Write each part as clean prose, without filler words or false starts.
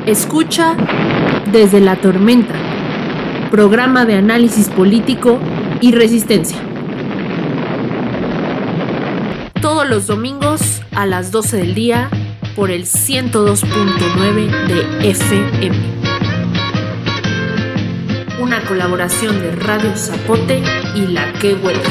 Escucha Desde la Tormenta, programa de análisis político y resistencia. Todos los domingos a las 12 del día por el 102.9 de FM. Una colaboración de Radio Zapote y La Que Huelga.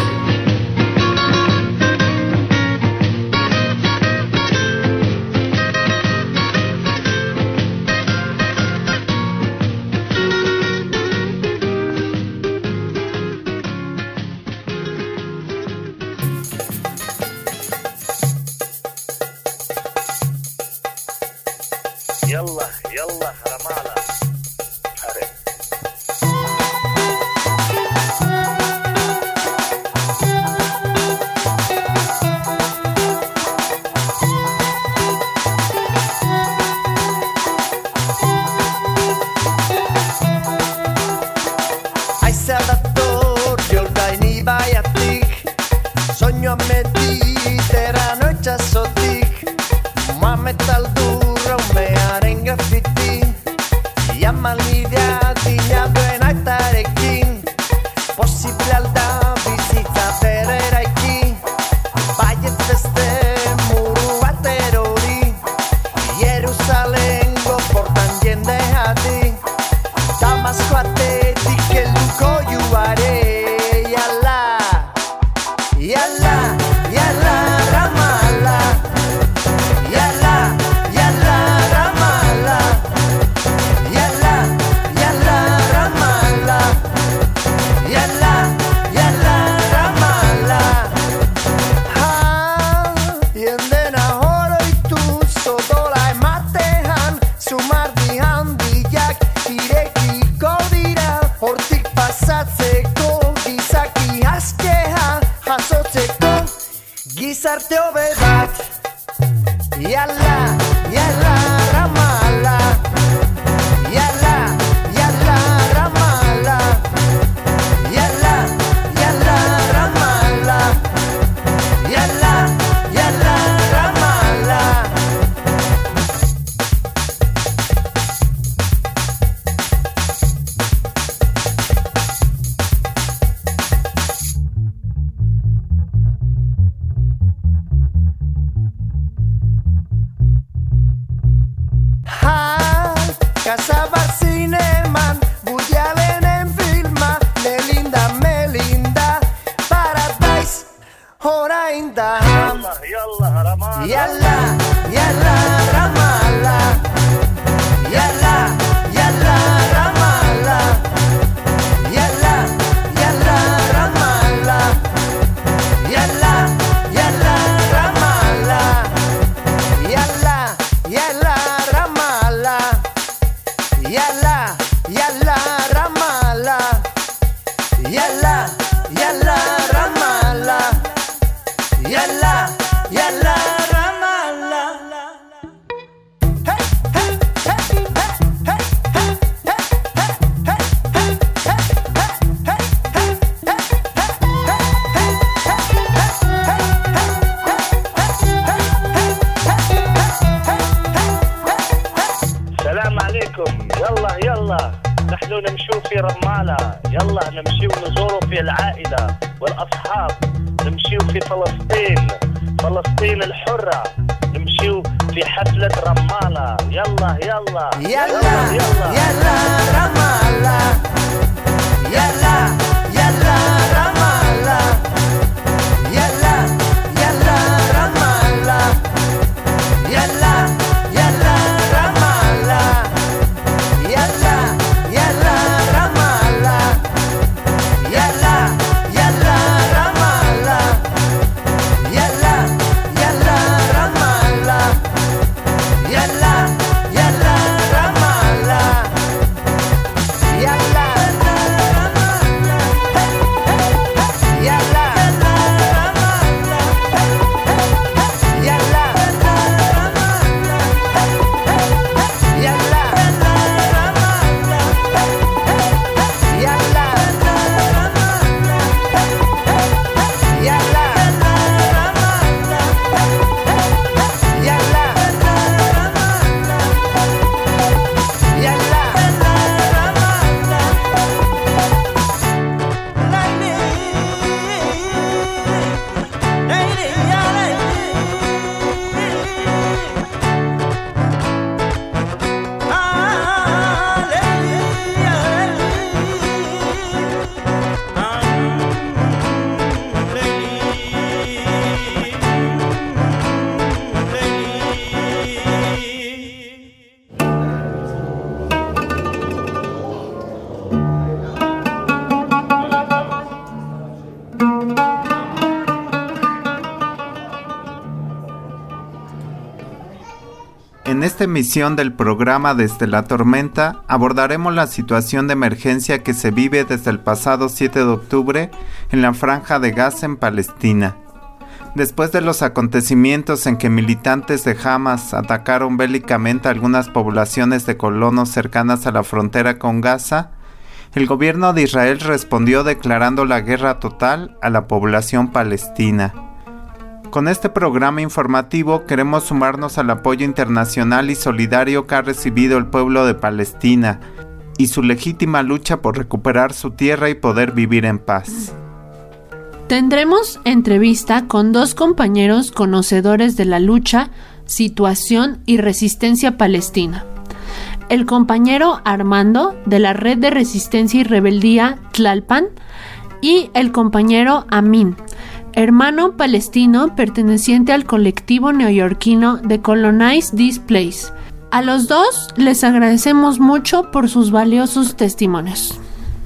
En esta emisión del programa Desde la Tormenta abordaremos la situación de emergencia que se vive desde el pasado 7 de octubre en la Franja de Gaza en Palestina. Después de los acontecimientos en que militantes de Hamas atacaron bélicamente a algunas poblaciones de colonos cercanas a la frontera con Gaza, el gobierno de Israel respondió declarando la guerra total a la población palestina. Con este programa informativo queremos sumarnos al apoyo internacional y solidario que ha recibido el pueblo de Palestina y su legítima lucha por recuperar su tierra y poder vivir en paz. Tendremos entrevista con dos compañeros conocedores de la lucha, situación y resistencia palestina. El compañero Armando, de la Red de Resistencia y Rebeldía Tlalpan, y el compañero Amin, hermano palestino perteneciente al colectivo neoyorquino The Colonize This Place. A los dos les agradecemos mucho por sus valiosos testimonios.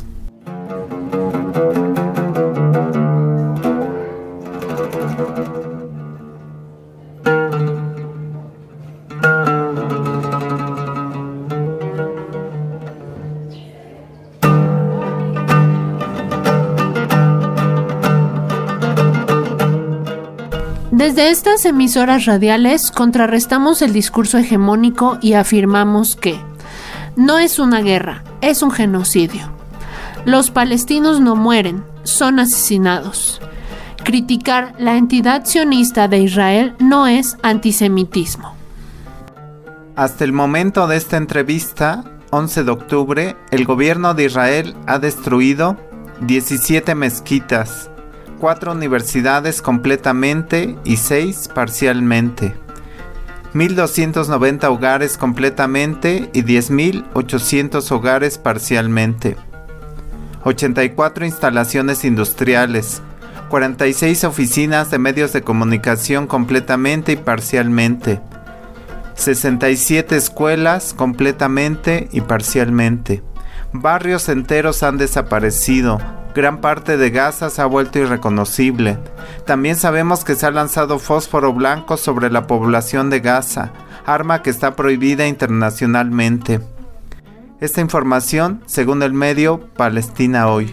Desde estas emisoras radiales contrarrestamos el discurso hegemónico y afirmamos que no es una guerra, es un genocidio. Los palestinos no mueren, son asesinados. Criticar la entidad sionista de Israel no es antisemitismo. Hasta el momento de esta entrevista, 11 de octubre, el gobierno de Israel ha destruido 17 mezquitas, 4 universidades completamente y 6 parcialmente, 1.290 hogares completamente y 10.800 hogares parcialmente, 84 instalaciones industriales, 46 oficinas de medios de comunicación completamente y parcialmente, 67 escuelas completamente y parcialmente. Barrios enteros han desaparecido. Gran parte de Gaza se ha vuelto irreconocible. También sabemos que se ha lanzado fósforo blanco sobre la población de Gaza, arma que está prohibida internacionalmente. Esta información, según el medio Palestina Hoy.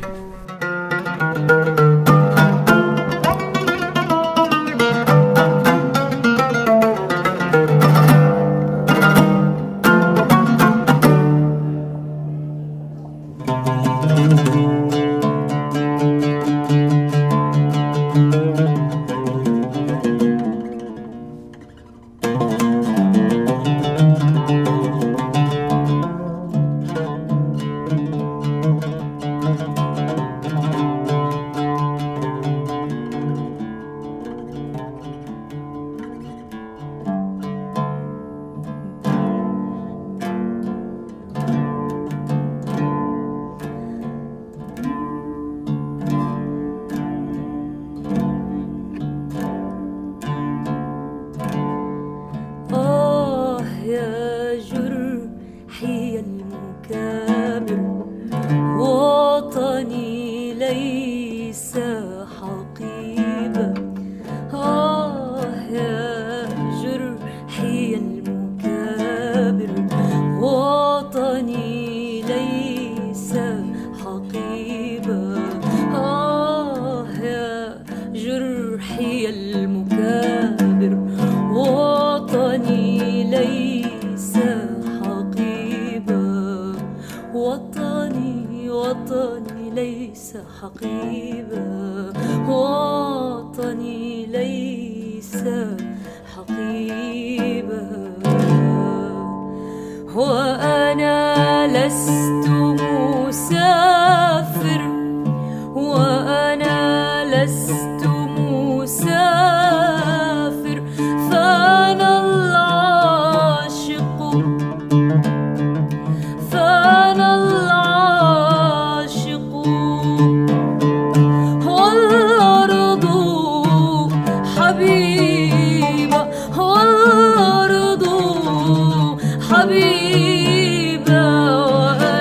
حبيبة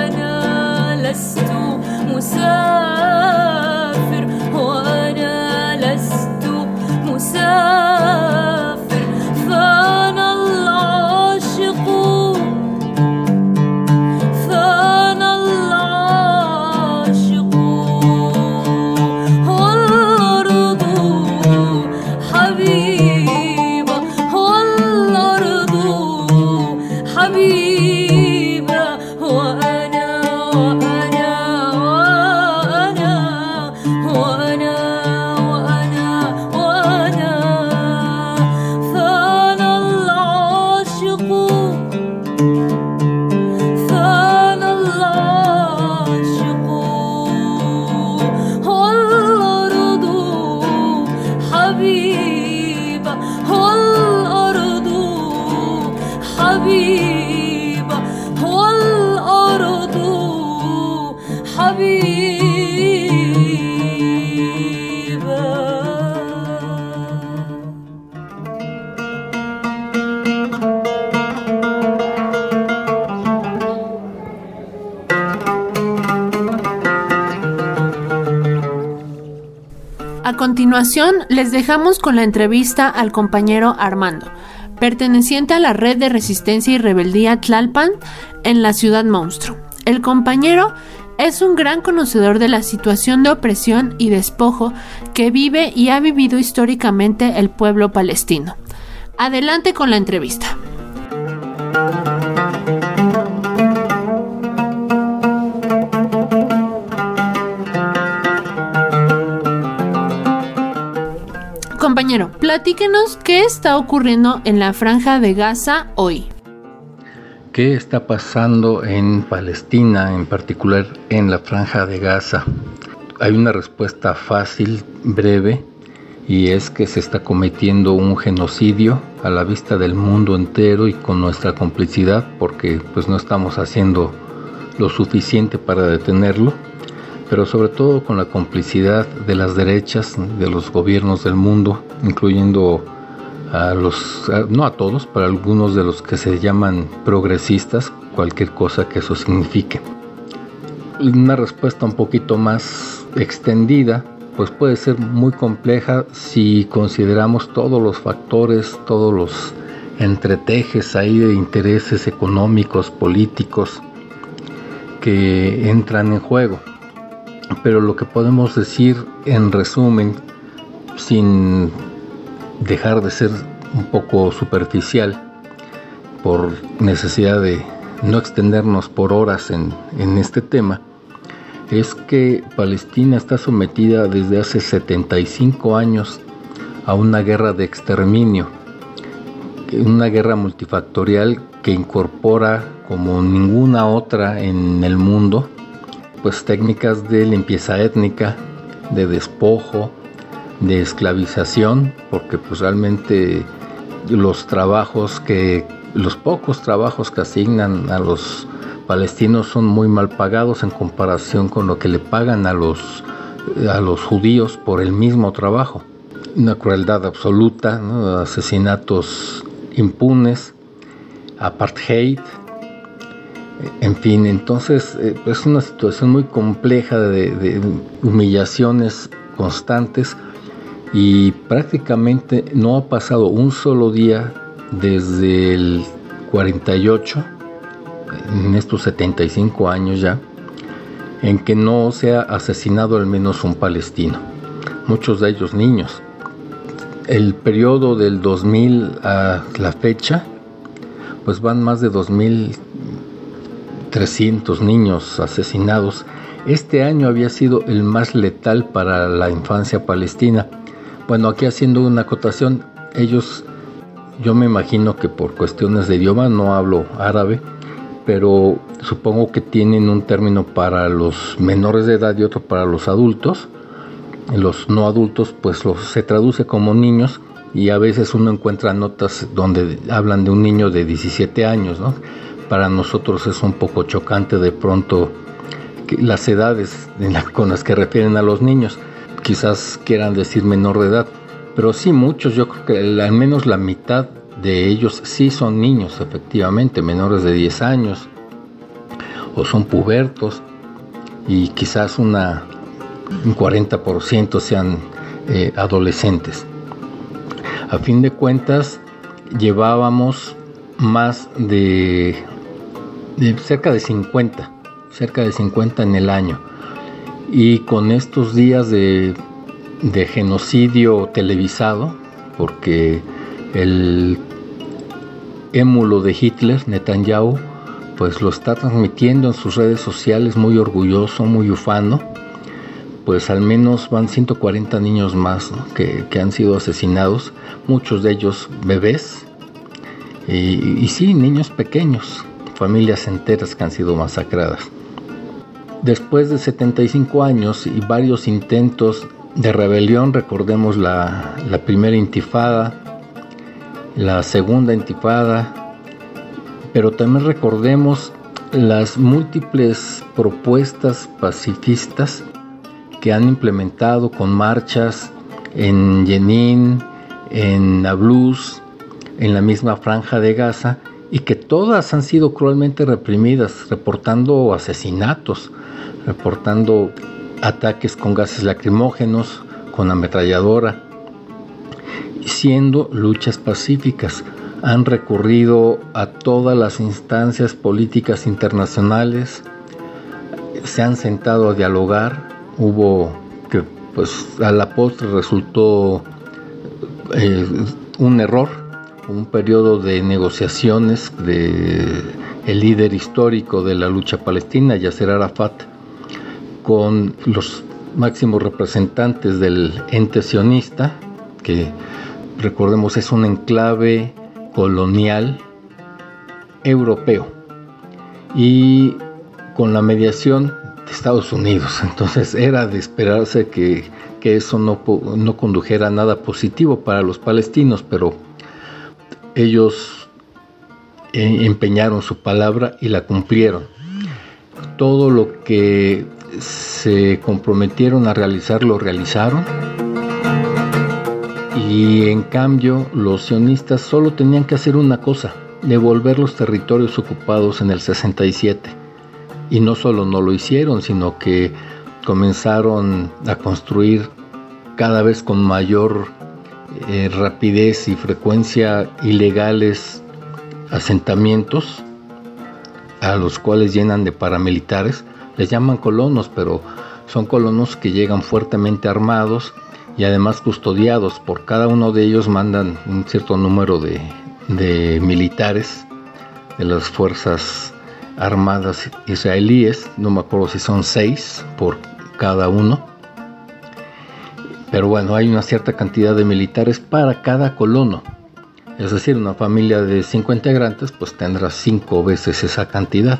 A continuación, les dejamos con la entrevista al compañero Armando, perteneciente a la Red de Resistencia y Rebeldía Tlalpan en la Ciudad Monstruo. El compañero es un gran conocedor de la situación de opresión y despojo que vive y ha vivido históricamente el pueblo palestino. Adelante con la entrevista. Compañero, platíquenos qué está ocurriendo en la Franja de Gaza hoy. ¿Qué está pasando en Palestina, en particular en la Franja de Gaza? Hay una respuesta fácil, breve, y es que se está cometiendo un genocidio a la vista del mundo entero y con nuestra complicidad, porque pues no estamos haciendo lo suficiente para detenerlo, pero sobre todo con la complicidad de las derechas, de los gobiernos del mundo, incluyendo no a todos, pero algunos de los que se llaman progresistas, cualquier cosa que eso signifique. Una respuesta un poquito más extendida, pues puede ser muy compleja si consideramos todos los factores, todos los entretejes ahí de intereses económicos, políticos que entran en juego. Pero lo que podemos decir en resumen, sin dejar de ser un poco superficial, por necesidad de no extendernos por horas en este tema, es que Palestina está sometida desde hace 75 años a una guerra de exterminio, una guerra multifactorial que incorpora como ninguna otra en el mundo, pues técnicas de limpieza étnica, de despojo, de esclavización, porque pues realmente los pocos trabajos que asignan a los palestinos son muy mal pagados en comparación con lo que le pagan a los judíos por el mismo trabajo. Una crueldad absoluta, ¿no? Asesinatos impunes, apartheid. En fin, entonces es una situación muy compleja de humillaciones constantes y prácticamente no ha pasado un solo día desde el 48, en estos 75 años ya, en que no se ha asesinado al menos un palestino, muchos de ellos niños. El periodo del 2000 a la fecha, pues van más de 2.300 niños asesinados. Este año había sido el más letal para la infancia palestina. Bueno, aquí haciendo una acotación, yo me imagino que por cuestiones de idioma, no hablo árabe, pero supongo que tienen un término para los menores de edad y otro para los adultos. Los no adultos pues se traduce como niños, y a veces uno encuentra notas donde hablan de un niño de 17 años, ¿no? Para nosotros es un poco chocante de pronto las edades con las que refieren a los niños. Quizás quieran decir menor de edad, pero sí muchos, yo creo que al menos la mitad de ellos sí son niños, efectivamente, menores de 10 años, o son pubertos, y quizás un 40% sean adolescentes. A fin de cuentas, llevábamos más de cerca de 50 en el año, y con estos días de genocidio televisado, porque el émulo de Hitler, Netanyahu, pues lo está transmitiendo en sus redes sociales muy orgulloso, muy ufano, pues al menos van 140 niños más, ¿no? que han sido asesinados, muchos de ellos bebés, y sí, niños pequeños, familias enteras que han sido masacradas. Después de 75 años y varios intentos de rebelión, recordemos la primera intifada, la segunda intifada, pero también recordemos las múltiples propuestas pacifistas que han implementado con marchas en Jenin, en Nablus, en la misma Franja de Gaza, y que todas han sido cruelmente reprimidas, reportando asesinatos, reportando ataques con gases lacrimógenos, con ametralladora, siendo luchas pacíficas. Han recurrido a todas las instancias políticas internacionales, se han sentado a dialogar. Hubo que, pues, a la postre resultó un error, un periodo de negociaciones de el líder histórico de la lucha palestina, Yasser Arafat, con los máximos representantes del ente sionista, que recordemos es un enclave colonial europeo, y con la mediación de Estados Unidos. Entonces era de esperarse que eso no condujera a nada positivo para los palestinos, pero ellos empeñaron su palabra y la cumplieron. Todo lo que se comprometieron a realizar lo realizaron, y en cambio los sionistas solo tenían que hacer una cosa: devolver los territorios ocupados en el 67. Y no solo no lo hicieron, sino que comenzaron a construir cada vez con mayor rapidez y frecuencia ilegales asentamientos, a los cuales llenan de paramilitares. Les llaman colonos, pero son colonos que llegan fuertemente armados y además custodiados. Por cada uno de ellos mandan un cierto número de militares de las fuerzas armadas israelíes. No me acuerdo si son 6 por cada uno, pero bueno, hay una cierta cantidad de militares para cada colono. Es decir, una familia de 5 integrantes pues tendrá 5 veces esa cantidad.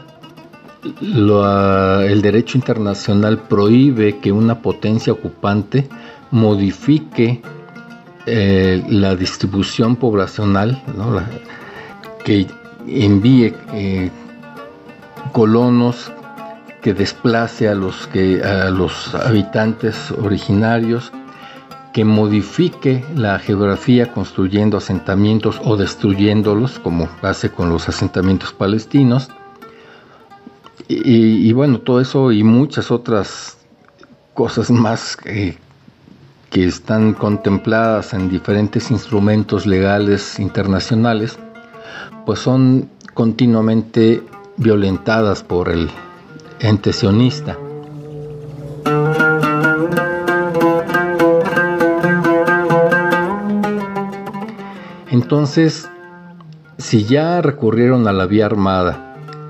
El derecho internacional prohíbe que una potencia ocupante modifique la distribución poblacional, ¿no? Que envíe colonos, que desplace a los habitantes originarios, que modifique la geografía construyendo asentamientos o destruyéndolos, como hace con los asentamientos palestinos. Y bueno, todo eso y muchas otras cosas más que están contempladas en diferentes instrumentos legales internacionales, pues son continuamente violentadas por el ente sionista. Entonces, si ya recurrieron a la vía armada,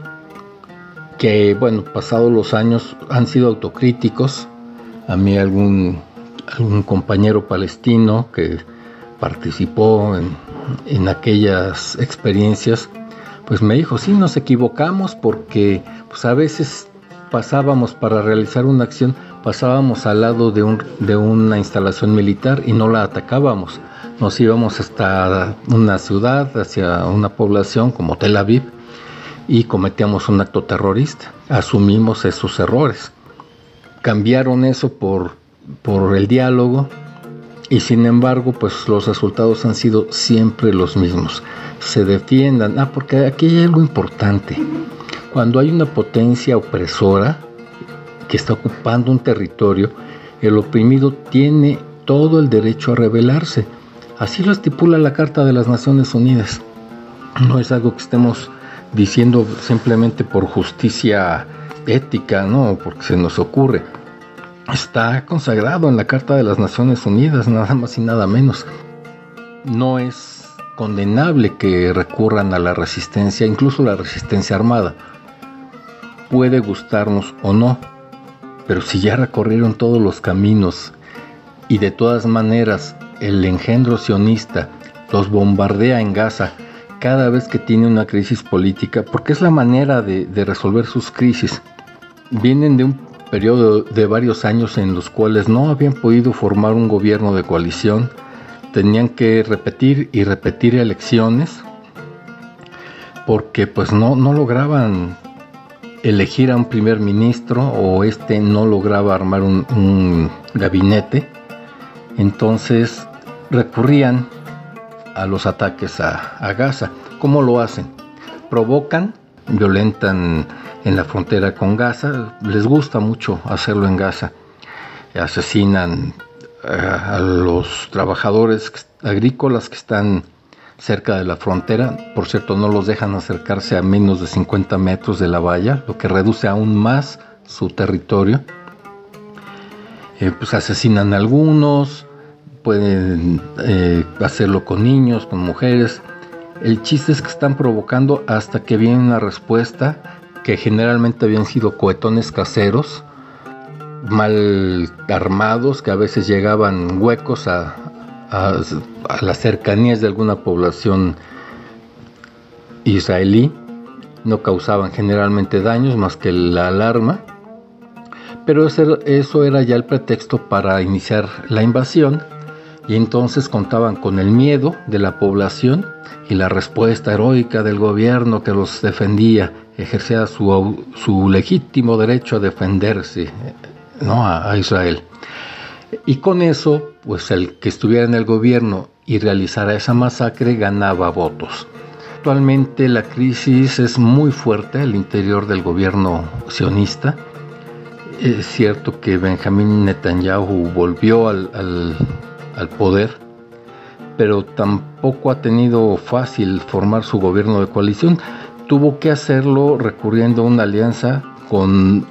que bueno, pasados los años han sido autocríticos, a mí algún compañero palestino que participó en aquellas experiencias, pues me dijo, sí, nos equivocamos porque pues a veces pasábamos para realizar una acción, pasábamos al lado de una instalación militar y no la atacábamos. Nos íbamos hasta una ciudad, hacia una población como Tel Aviv, y cometíamos un acto terrorista. Asumimos esos errores. Cambiaron eso por el diálogo, y sin embargo, pues los resultados han sido siempre los mismos. Se defiendan. Porque aquí hay algo importante. Cuando hay una potencia opresora que está ocupando un territorio, el oprimido tiene todo el derecho a rebelarse. Así lo estipula la Carta de las Naciones Unidas. No es algo que estemos diciendo simplemente por justicia ética, no, porque se nos ocurre. Está consagrado en la Carta de las Naciones Unidas, nada más y nada menos. No es condenable que recurran a la resistencia, incluso la resistencia armada. Puede gustarnos o no, pero si ya recorrieron todos los caminos y de todas maneras el engendro sionista los bombardea en Gaza cada vez que tiene una crisis política, porque es la manera de resolver sus crisis. Vienen de un periodo de varios años en los cuales no habían podido formar un gobierno de coalición, tenían que repetir y repetir elecciones, porque pues no lograban elegir a un primer ministro, o no lograba armar un gabinete. Entonces recurrían a los ataques a Gaza. ¿Cómo lo hacen? Provocan, violentan en la frontera con Gaza. Les gusta mucho hacerlo en Gaza. Asesinan a los trabajadores agrícolas que están cerca de la frontera. Por cierto, no los dejan acercarse a menos de 50 metros de la valla, lo que reduce aún más su territorio. Pues asesinan a algunos, pueden hacerlo con niños, con mujeres. El chiste es que están provocando hasta que viene una respuesta, que generalmente habían sido cohetones caseros, mal armados, que a veces llegaban huecos a las cercanías de alguna población israelí. No causaban generalmente daños más que la alarma, pero eso era ya el pretexto para iniciar la invasión, y entonces contaban con el miedo de la población y la respuesta heroica del gobierno que los defendía, ejercía su legítimo derecho a defenderse, ¿no?, a Israel. Y con eso, pues el que estuviera en el gobierno y realizara esa masacre ganaba votos. Actualmente la crisis es muy fuerte al interior del gobierno sionista. Es cierto que Benjamín Netanyahu volvió al poder, pero tampoco ha tenido fácil formar su gobierno de coalición. Tuvo que hacerlo recurriendo a una alianza con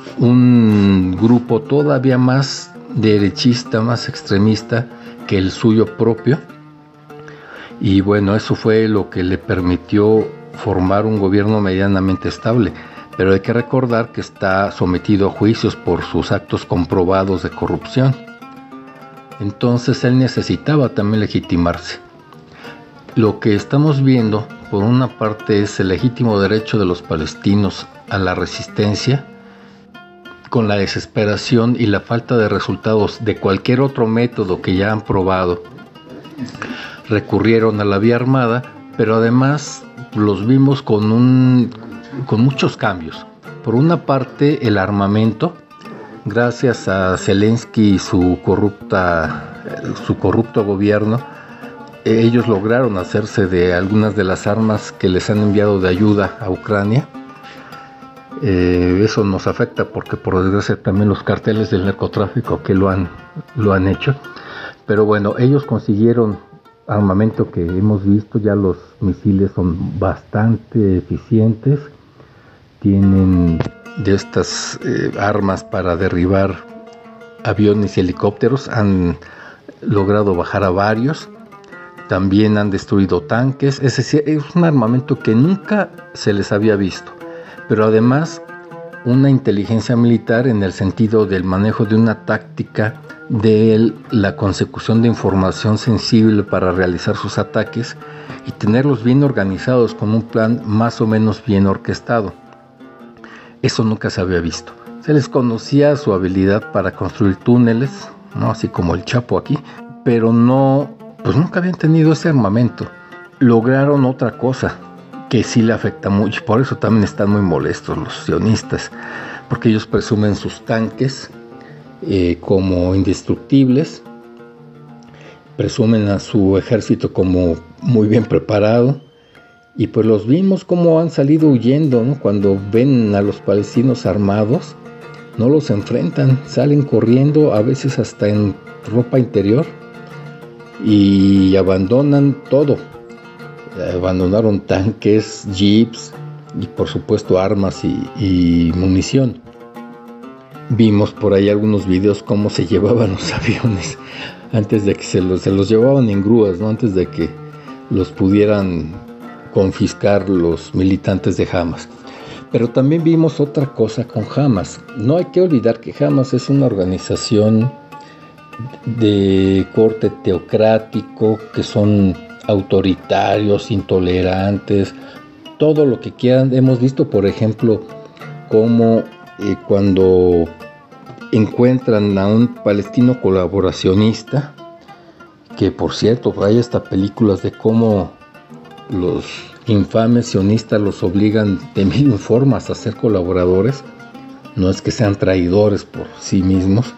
un grupo todavía más derechista, más extremista que el suyo propio, y bueno, eso fue lo que le permitió formar un gobierno medianamente estable, pero hay que recordar que está sometido a juicios por sus actos comprobados de corrupción. Entonces él necesitaba también legitimarse. Lo que estamos viendo, por una parte, es el legítimo derecho de los palestinos a la resistencia. Con la desesperación y la falta de resultados de cualquier otro método que ya han probado, recurrieron a la vía armada, pero además los vimos con muchos cambios. Por una parte, el armamento, gracias a Zelensky y su corrupto gobierno, ellos lograron hacerse de algunas de las armas que les han enviado de ayuda a Ucrania. Eso nos afecta porque por desgracia también los carteles del narcotráfico que lo han hecho, pero bueno, ellos consiguieron armamento que hemos visto. Ya los misiles son bastante eficientes, tienen de estas armas para derribar aviones y helicópteros, han logrado bajar a varios, también han destruido tanques. Es decir, es un armamento que nunca se les había visto, pero además una inteligencia militar en el sentido del manejo de una táctica de la consecución de información sensible para realizar sus ataques y tenerlos bien organizados con un plan más o menos bien orquestado. Eso nunca se había visto. Se les conocía su habilidad para construir túneles, ¿no?, así como el Chapo aquí, pero nunca habían tenido ese armamento. Lograron otra cosa que sí le afecta mucho, por eso también están muy molestos los sionistas, porque ellos presumen sus tanques como indestructibles, presumen a su ejército como muy bien preparado, y pues los vimos como han salido huyendo, ¿no? Cuando ven a los palestinos armados, no los enfrentan, salen corriendo, a veces hasta en ropa interior, y abandonan todo. Abandonaron tanques, jeeps y por supuesto armas y munición. Vimos por ahí algunos videos cómo se llevaban los aviones antes de que se los llevaban en grúas, ¿no?, antes de que los pudieran confiscar los militantes de Hamas. Pero también vimos otra cosa con Hamas. No hay que olvidar que Hamas es una organización de corte teocrático, que son autoritarios, intolerantes, todo lo que quieran. Hemos visto, por ejemplo, cómo cuando encuentran a un palestino colaboracionista, que por cierto hay hasta películas de cómo los infames sionistas los obligan de mil formas a ser colaboradores, no es que sean traidores por sí mismos,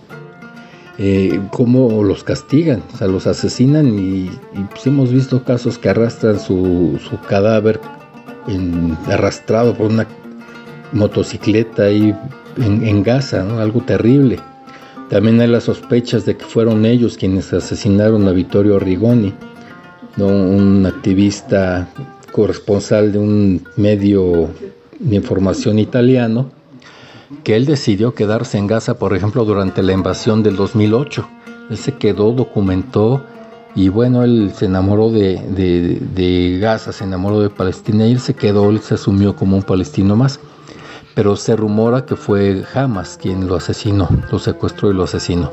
cómo los castigan, o sea, los asesinan y pues hemos visto casos que arrastran su cadáver arrastrado por una motocicleta ahí en Gaza, ¿no? Algo terrible. También hay las sospechas de que fueron ellos quienes asesinaron a Vittorio Arrigoni, ¿no? Un activista corresponsal de un medio de información italiano, que él decidió quedarse en Gaza, por ejemplo, durante la invasión del 2008. Él se quedó, documentó, y bueno, él se enamoró de Gaza, se enamoró de Palestina, y él se quedó, él se asumió como un palestino más. Pero se rumora que fue Hamas quien lo asesinó, lo secuestró y lo asesinó.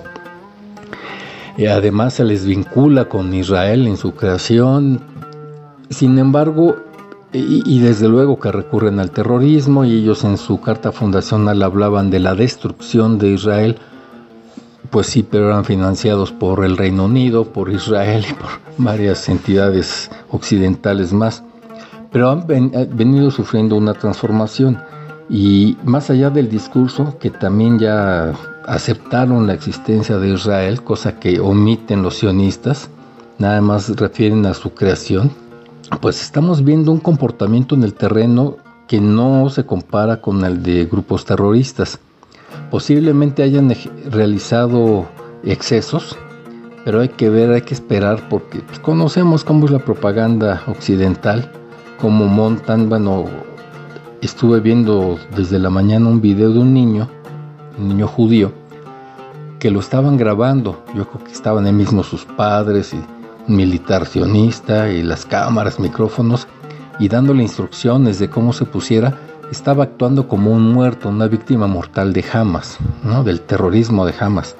Y además se les vincula con Israel en su creación. Sin embargo, y desde luego que recurren al terrorismo, y ellos en su carta fundacional hablaban de la destrucción de Israel. Pues sí, pero eran financiados por el Reino Unido, por Israel y por varias entidades occidentales más. Pero han venido sufriendo una transformación. Y más allá del discurso, que también ya aceptaron la existencia de Israel, cosa que omiten los sionistas, nada más refieren a su creación, pues estamos viendo un comportamiento en el terreno que no se compara con el de grupos terroristas. Posiblemente hayan realizado excesos, pero hay que ver, hay que esperar, porque pues, conocemos cómo es la propaganda occidental, cómo montan. Bueno, estuve viendo desde la mañana un video de un niño judío, que lo estaban grabando. Yo creo que estaban ahí mismo sus padres y un militar sionista y las cámaras, micrófonos, y dándole instrucciones de cómo se pusiera. Estaba actuando como un muerto, una víctima mortal de Hamas, ¿no? Del terrorismo de Hamas.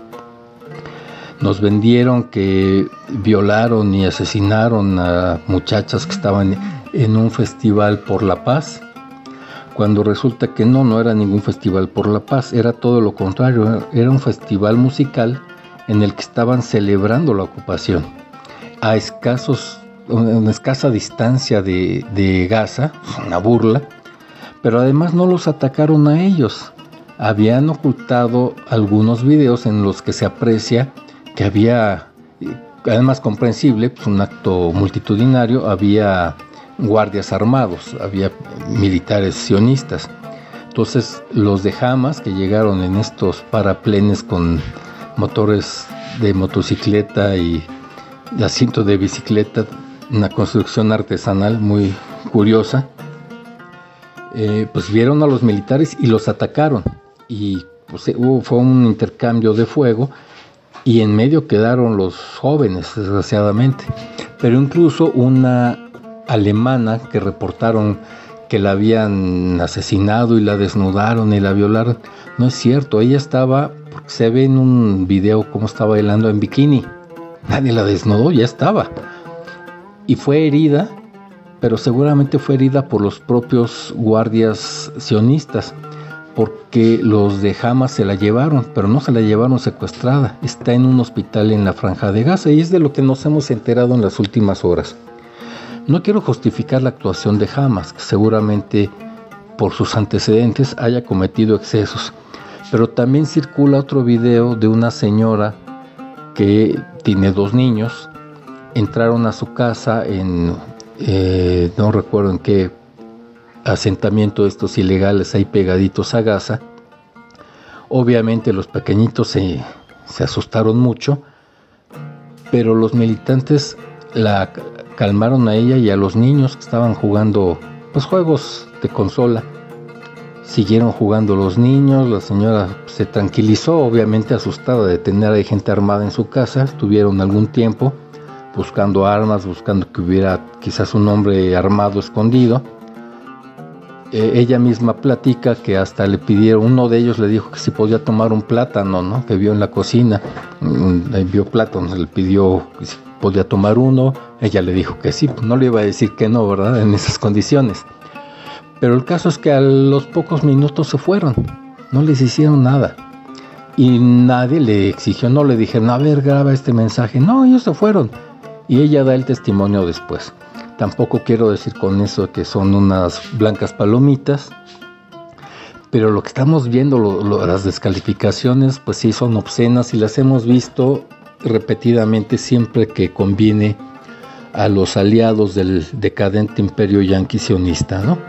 Nos vendieron que violaron y asesinaron a muchachas que estaban en un festival por la paz, cuando resulta que no era ningún festival por la paz, era todo lo contrario, era un festival musical en el que estaban celebrando la ocupación. A una escasa distancia de Gaza, una burla, pero además no los atacaron a ellos. Habían ocultado algunos videos en los que se aprecia que había, además comprensible, pues un acto multitudinario, había guardias armados, había militares sionistas. Entonces los de Hamas, que llegaron en estos paraplenes con motores de motocicleta y asiento de bicicleta, una construcción artesanal muy curiosa, pues vieron a los militares y los atacaron, y pues fue un intercambio de fuego, y en medio quedaron los jóvenes, desgraciadamente. Pero incluso una alemana que reportaron que la habían asesinado y la desnudaron y la violaron, no es cierto. Ella estaba, porque se ve en un video cómo estaba bailando en bikini, nadie la desnudó, ya estaba, y fue herida, pero seguramente fue herida por los propios guardias sionistas, porque los de Hamas se la llevaron, pero no se la llevaron secuestrada, está en un hospital en la Franja de Gaza, y es de lo que nos hemos enterado en las últimas horas. No quiero justificar la actuación de Hamas, que seguramente por sus antecedentes haya cometido excesos, pero también circula otro video de una señora que tiene 2 niños, entraron a su casa en, no recuerdo en qué asentamiento de estos ilegales ahí pegaditos a Gaza. Obviamente los pequeñitos se asustaron mucho, pero los militantes la calmaron a ella y a los niños que estaban jugando pues juegos de consola. Siguieron jugando los niños, la señora se tranquilizó, obviamente asustada de tener ahí gente armada en su casa. Estuvieron algún tiempo buscando armas, buscando que hubiera quizás un hombre armado escondido. Ella misma platica que hasta le pidieron, uno de ellos le dijo que si podía tomar un plátano, ¿no? Que vio en la cocina, vio plátanos, le pidió que si podía tomar uno, ella le dijo que sí, no le iba a decir que no, ¿verdad? En esas condiciones. Pero el caso es que a los pocos minutos se fueron, no les hicieron nada. Y nadie le exigió, no le dijeron, a ver, graba este mensaje. No, ellos se fueron. Y ella da el testimonio después. Tampoco quiero decir con eso que son unas blancas palomitas, pero lo que estamos viendo, las descalificaciones, pues sí son obscenas y las hemos visto repetidamente siempre que conviene a los aliados del decadente imperio yanqui sionista, ¿no?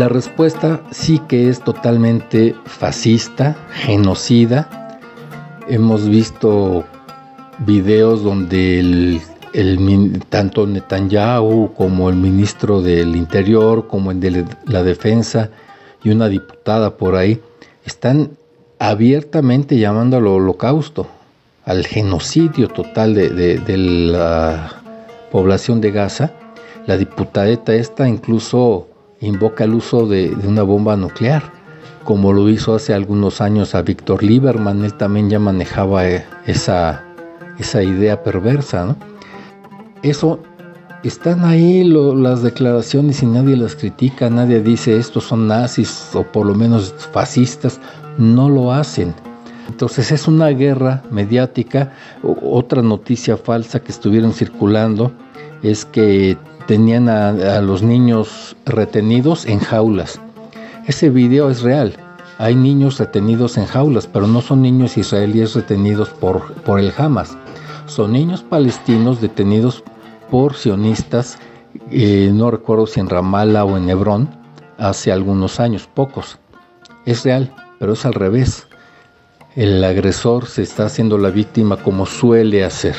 La respuesta sí que es totalmente fascista, genocida. Hemos visto videos donde tanto Netanyahu como el ministro del Interior, como el de la Defensa y una diputada por ahí, están abiertamente llamando al holocausto, al genocidio total de la población de Gaza. La diputadeta esta incluso invoca el uso de una bomba nuclear, como lo hizo hace algunos años a Víctor Lieberman. Él también ya manejaba esa idea perversa, ¿no? Eso, están ahí las declaraciones y nadie las critica, nadie dice estos son nazis o por lo menos fascistas, no lo hacen. Entonces es una guerra mediática. Otra noticia falsa que estuvieron circulando es que tenían a los niños retenidos en jaulas. Ese video es real. Hay niños retenidos en jaulas, pero no son niños israelíes retenidos por el Hamas. Son niños palestinos detenidos por sionistas, no recuerdo si en Ramallah o en Hebrón, hace algunos años, pocos. Es real, pero es al revés. El agresor se está haciendo la víctima como suele hacer.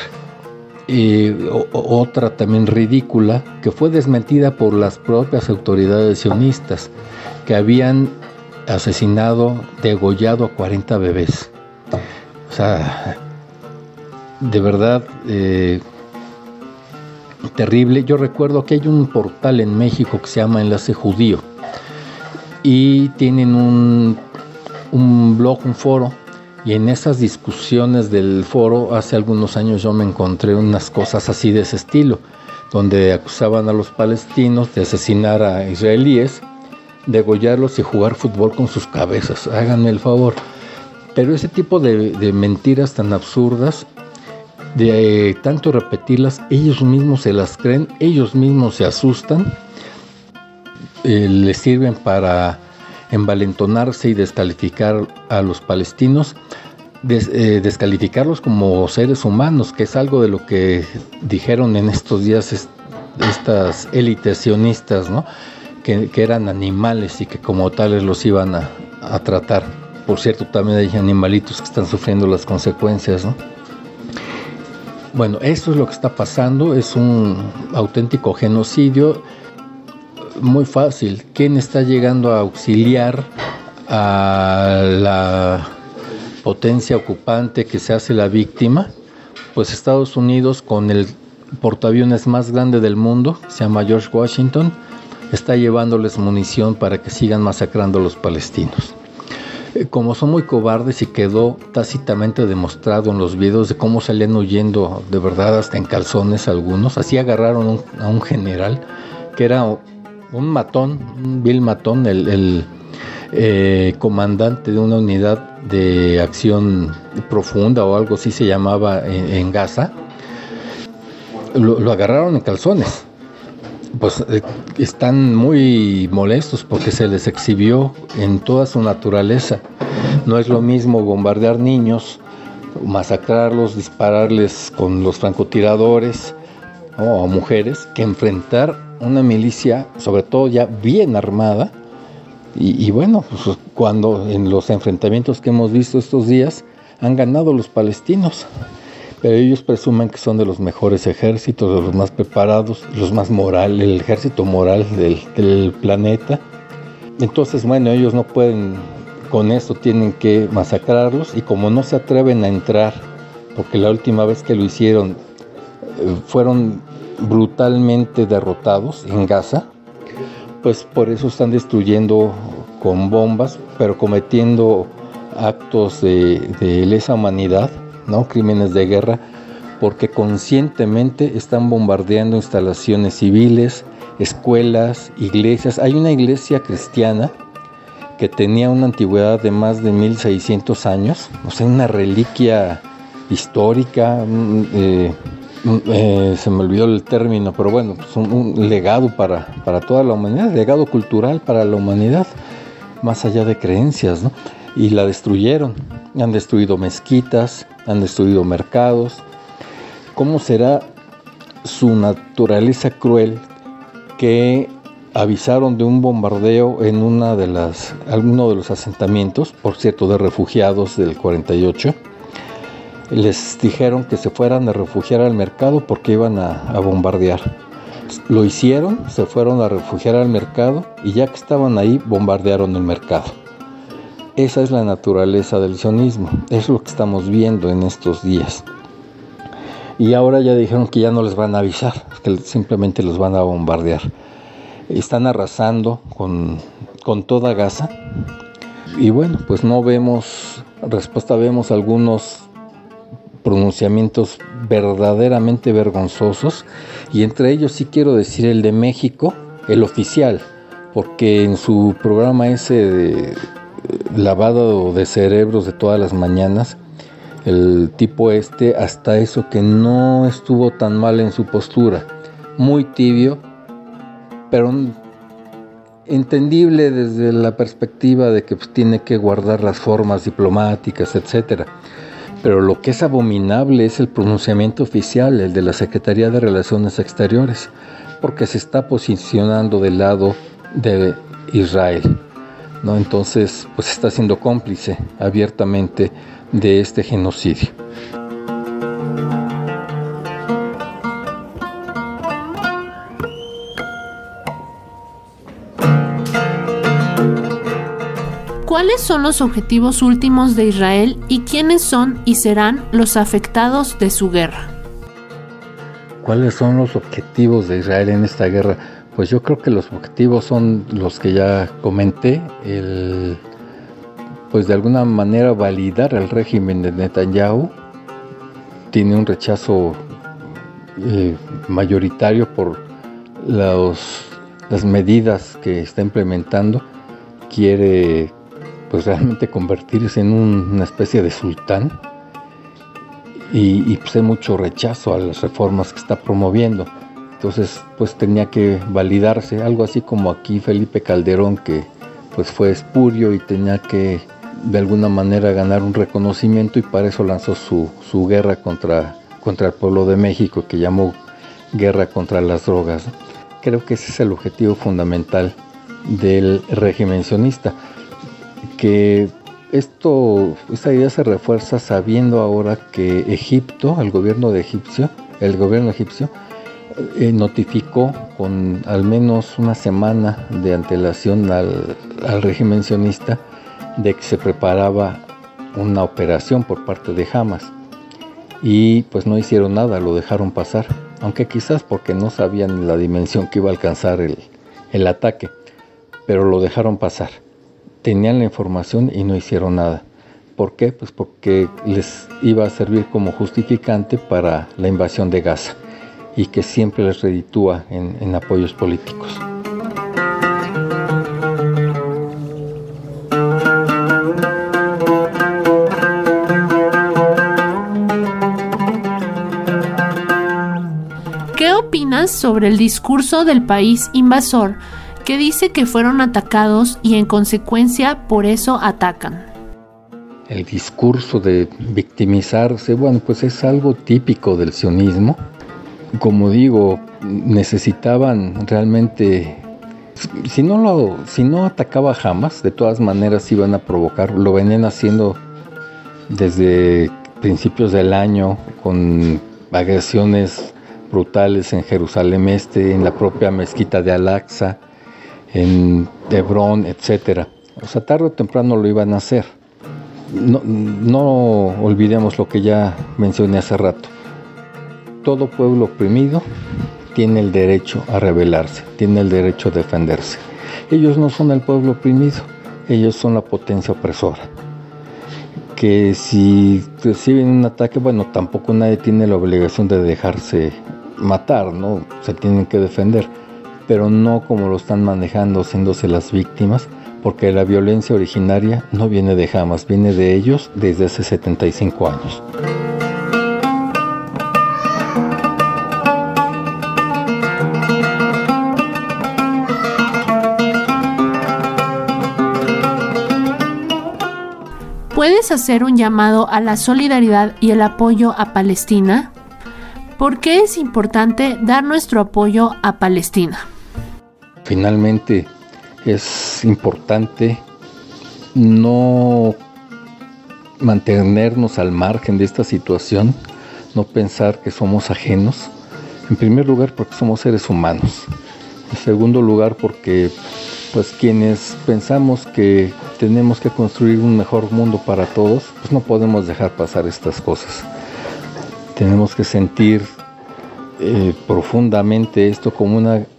Otra también ridícula, que fue desmentida por las propias autoridades sionistas, que habían asesinado, degollado a 40 bebés. O sea, de verdad, terrible. Yo recuerdo que hay un portal en México que se llama Enlace Judío y tienen un blog, un foro, y en esas discusiones del foro hace algunos años yo me encontré unas cosas así de ese estilo, donde acusaban a los palestinos de asesinar a israelíes, degollarlos y jugar fútbol con sus cabezas. Háganme el favor. Pero ese tipo de mentiras tan absurdas, de tanto repetirlas, ellos mismos se las creen, ellos mismos se asustan, les sirven para envalentonarse y descalificar a los palestinos, descalificarlos como seres humanos, que es algo de lo que dijeron en estos días estas élites sionistas, ¿no? Que eran animales y que como tales los iban a tratar. Por cierto, también hay animalitos que están sufriendo las consecuencias, ¿no? Bueno, eso es lo que está pasando, es un auténtico genocidio. Muy fácil. ¿Quién está llegando a auxiliar a la potencia ocupante que se hace la víctima? Pues Estados Unidos, con el portaaviones más grande del mundo, se llama George Washington, está llevándoles munición para que sigan masacrando a los palestinos. Como son muy cobardes, y quedó tácitamente demostrado en los videos de cómo salían huyendo, de verdad, hasta en calzones algunos. Así agarraron a un general que era un matón, un vil matón, el comandante de una unidad de acción profunda o algo así se llamaba en Gaza. Lo agarraron en calzones. Pues están muy molestos porque se les exhibió en toda su naturaleza. No es lo mismo bombardear niños, masacrarlos, dispararles con los francotiradores, o a mujeres, que enfrentar una milicia, sobre todo ya bien armada. Y bueno, pues cuando en los enfrentamientos que hemos visto estos días han ganado los palestinos, pero ellos presumen que son de los mejores ejércitos, de los más preparados, los más moral, el ejército moral del planeta. Entonces, bueno, ellos no pueden, con esto tienen que masacrarlos, y como no se atreven a entrar, porque la última vez que lo hicieron fueron brutalmente derrotados en Gaza, pues por eso están destruyendo con bombas, pero cometiendo actos de lesa humanidad, ¿no? Crímenes de guerra, porque conscientemente están bombardeando instalaciones civiles, escuelas, iglesias. Hay una iglesia cristiana que tenía una antigüedad de más de 1600 años, o sea, una reliquia histórica, se me olvidó el término, pero bueno, pues un legado para toda la humanidad, legado cultural para la humanidad, más allá de creencias, ¿no? Y la destruyeron. Han destruido mezquitas, han destruido mercados. ¿Cómo será su naturaleza cruel que avisaron de un bombardeo en alguno de los asentamientos, por cierto, de refugiados del 48. Les dijeron que se fueran a refugiar al mercado porque iban a bombardear. Lo hicieron, se fueron a refugiar al mercado y ya que estaban ahí, bombardearon el mercado. Esa es la naturaleza del sionismo, es lo que estamos viendo en estos días. Y ahora ya dijeron que ya no les van a avisar, que simplemente los van a bombardear. Están arrasando con toda Gaza. Y bueno, pues no vemos respuesta, vemos algunos pronunciamientos verdaderamente vergonzosos, y entre ellos sí quiero decir el de México, el oficial, porque en su programa ese de lavado de cerebros de todas las mañanas, el tipo hasta eso que no estuvo tan mal en su postura, muy tibio, pero entendible desde la perspectiva de que pues, tiene que guardar las formas diplomáticas, etcétera. Pero lo que es abominable es el pronunciamiento oficial, el de la Secretaría de Relaciones Exteriores, porque se está posicionando del lado de Israel, ¿no? Entonces, pues está siendo cómplice abiertamente de este genocidio. ¿Cuáles son los objetivos últimos de Israel y quiénes son y serán los afectados de su guerra? ¿Cuáles son los objetivos de Israel en esta guerra? Pues yo creo que los objetivos son los que ya comenté, pues de alguna manera validar el régimen de Netanyahu. Tiene un rechazo mayoritario por las medidas que está implementando. Quiere pues realmente convertirse en una especie de sultán, y pues hay mucho rechazo a las reformas que está promoviendo. Entonces pues tenía que validarse, algo así como aquí Felipe Calderón, que pues fue espurio y tenía que de alguna manera ganar un reconocimiento, y para eso lanzó su guerra contra el pueblo de México, que llamó guerra contra las drogas. Creo que ese es el objetivo fundamental del régimen sionista, que esta idea se refuerza sabiendo ahora que Egipto, el gobierno egipcio notificó con al menos una semana de antelación al régimen sionista de que se preparaba una operación por parte de Hamas, y pues no hicieron nada, lo dejaron pasar, aunque quizás porque no sabían la dimensión que iba a alcanzar el ataque, pero lo dejaron pasar. Tenían la información y no hicieron nada. ¿Por qué? Pues porque les iba a servir como justificante para la invasión de Gaza, y que siempre les reditúa en apoyos políticos. ¿Qué opinas sobre el discurso del país invasor que dice que fueron atacados y en consecuencia por eso atacan? El discurso de victimizarse, bueno, pues es algo típico del sionismo. Como digo, necesitaban realmente, si no atacaba Hamas, de todas maneras iban a provocar, lo venían haciendo desde principios del año, con agresiones brutales en Jerusalén Este, en la propia mezquita de Al-Aqsa, en Hebrón, etcétera. O sea, tarde o temprano lo iban a hacer. No olvidemos lo que ya mencioné hace rato. Todo pueblo oprimido tiene el derecho a rebelarse, tiene el derecho a defenderse. Ellos no son el pueblo oprimido, ellos son la potencia opresora. Que si reciben un ataque, bueno, tampoco nadie tiene la obligación de dejarse matar, ¿no? Se tienen que defender, pero no como lo están manejando, haciéndose las víctimas, porque la violencia originaria no viene de Hamas, viene de ellos desde hace 75 años. ¿Puedes hacer un llamado a la solidaridad y el apoyo a Palestina? ¿Por qué es importante dar nuestro apoyo a Palestina? Finalmente, es importante no mantenernos al margen de esta situación, no pensar que somos ajenos. En primer lugar, porque somos seres humanos. En segundo lugar, porque pues quienes pensamos que tenemos que construir un mejor mundo para todos, pues no podemos dejar pasar estas cosas. Tenemos que sentir profundamente esto como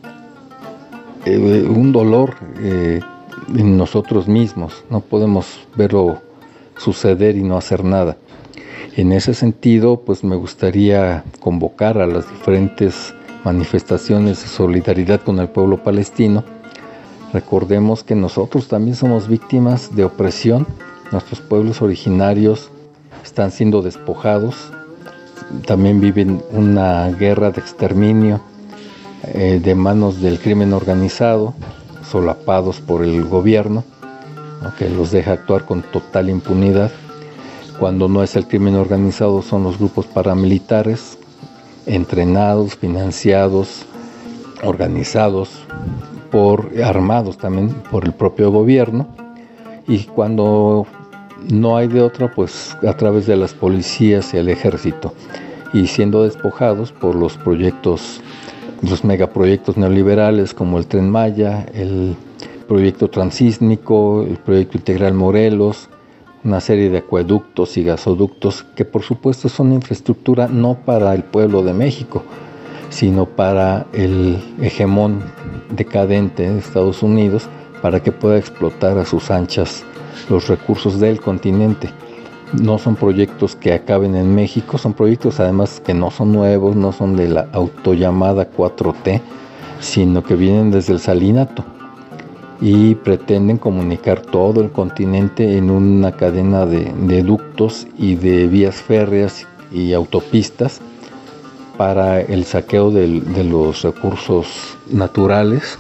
un dolor en nosotros mismos. No podemos verlo suceder y no hacer nada. En ese sentido, pues me gustaría convocar a las diferentes manifestaciones de solidaridad con el pueblo palestino. Recordemos que nosotros también somos víctimas de opresión. Nuestros pueblos originarios están siendo despojados. También viven una guerra de exterminio de manos del crimen organizado, solapados por el gobierno, ¿no?, que los deja actuar con total impunidad. Cuando no es el crimen organizado, son los grupos paramilitares, entrenados, financiados, organizados, armados también por el propio gobierno. Y cuando no hay de otra, pues a través de las policías y el ejército, y siendo despojados por los megaproyectos neoliberales como el Tren Maya, el proyecto transísmico, el proyecto integral Morelos, una serie de acueductos y gasoductos que por supuesto son infraestructura no para el pueblo de México, sino para el hegemón decadente de Estados Unidos, para que pueda explotar a sus anchas los recursos del continente. No son proyectos que acaben en México, son proyectos además que no son nuevos, no son de la autollamada 4T, sino que vienen desde el Salinato y pretenden comunicar todo el continente en una cadena de ductos y de vías férreas y autopistas para el saqueo de los recursos naturales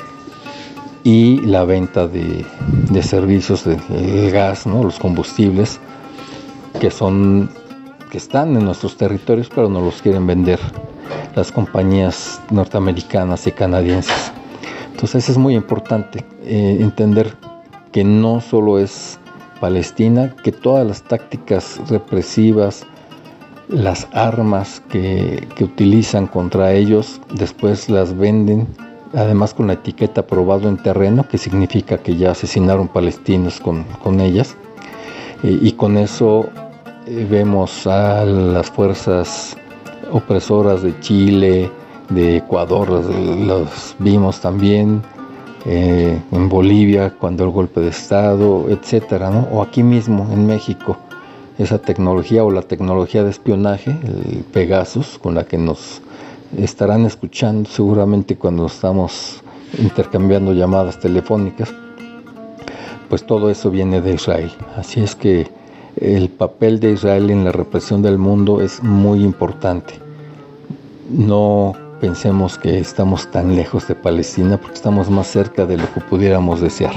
y la venta de servicios de gas, ¿no?, los combustibles que están en nuestros territorios, pero no los quieren vender las compañías norteamericanas y canadienses. Entonces es muy importante entender que no solo es Palestina, que todas las tácticas represivas, las armas que utilizan contra ellos, después las venden, además con la etiqueta probado en terreno, que significa que ya asesinaron palestinos con ellas, y con eso vemos a las fuerzas opresoras de Chile, de Ecuador, los vimos también en Bolivia cuando el golpe de Estado, etcétera, ¿no? O aquí mismo en México, esa tecnología o la tecnología de espionaje, el Pegasus, con la que nos estarán escuchando seguramente cuando estamos intercambiando llamadas telefónicas, pues todo eso viene de Israel. Así es que el papel de Israel en la represión del mundo es muy importante. No pensemos que estamos tan lejos de Palestina, porque estamos más cerca de lo que pudiéramos desear.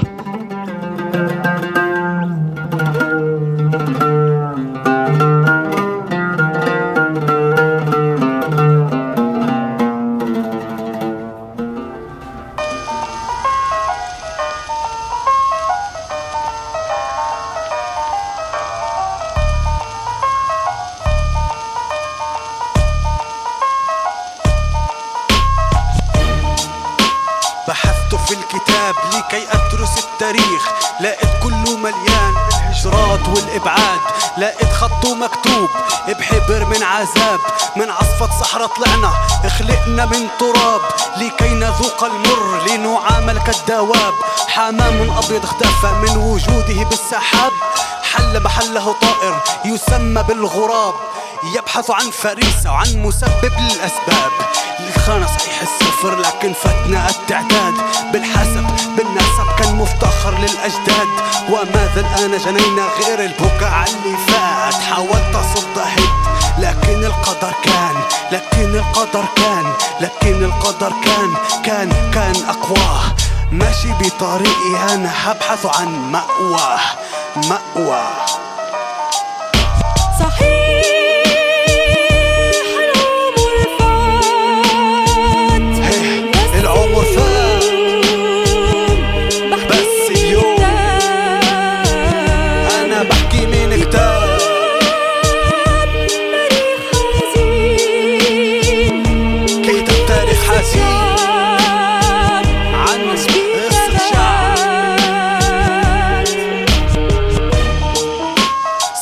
بحثت في الكتاب لكي أدرس التاريخ، لقيت كله مليان بالهجرات والإبعاد، لقيت خطه مكتوب بحبر من عذاب، من عصفة صحراء طلعنا خلقنا من تراب، لكي نذوق المر لنعامل كالدواب، حمام أبيض اختفى من وجوده بالسحاب، حل محله طائر يسمى بالغراب، يبحث عن فريسة وعن مسبب للأسباب، الخانة صحيح الصفر لكن فتنا التعداد، بالحسب بالنسب كان مفتخر للأجداد، وماذا الآن جنينا غير البكاء على اللي فات، حاولت أصد هد لكن القدر كان، لكن القدر كان أقواه، ماشي بطريقي أنا هبحث عن مأوى العمر فات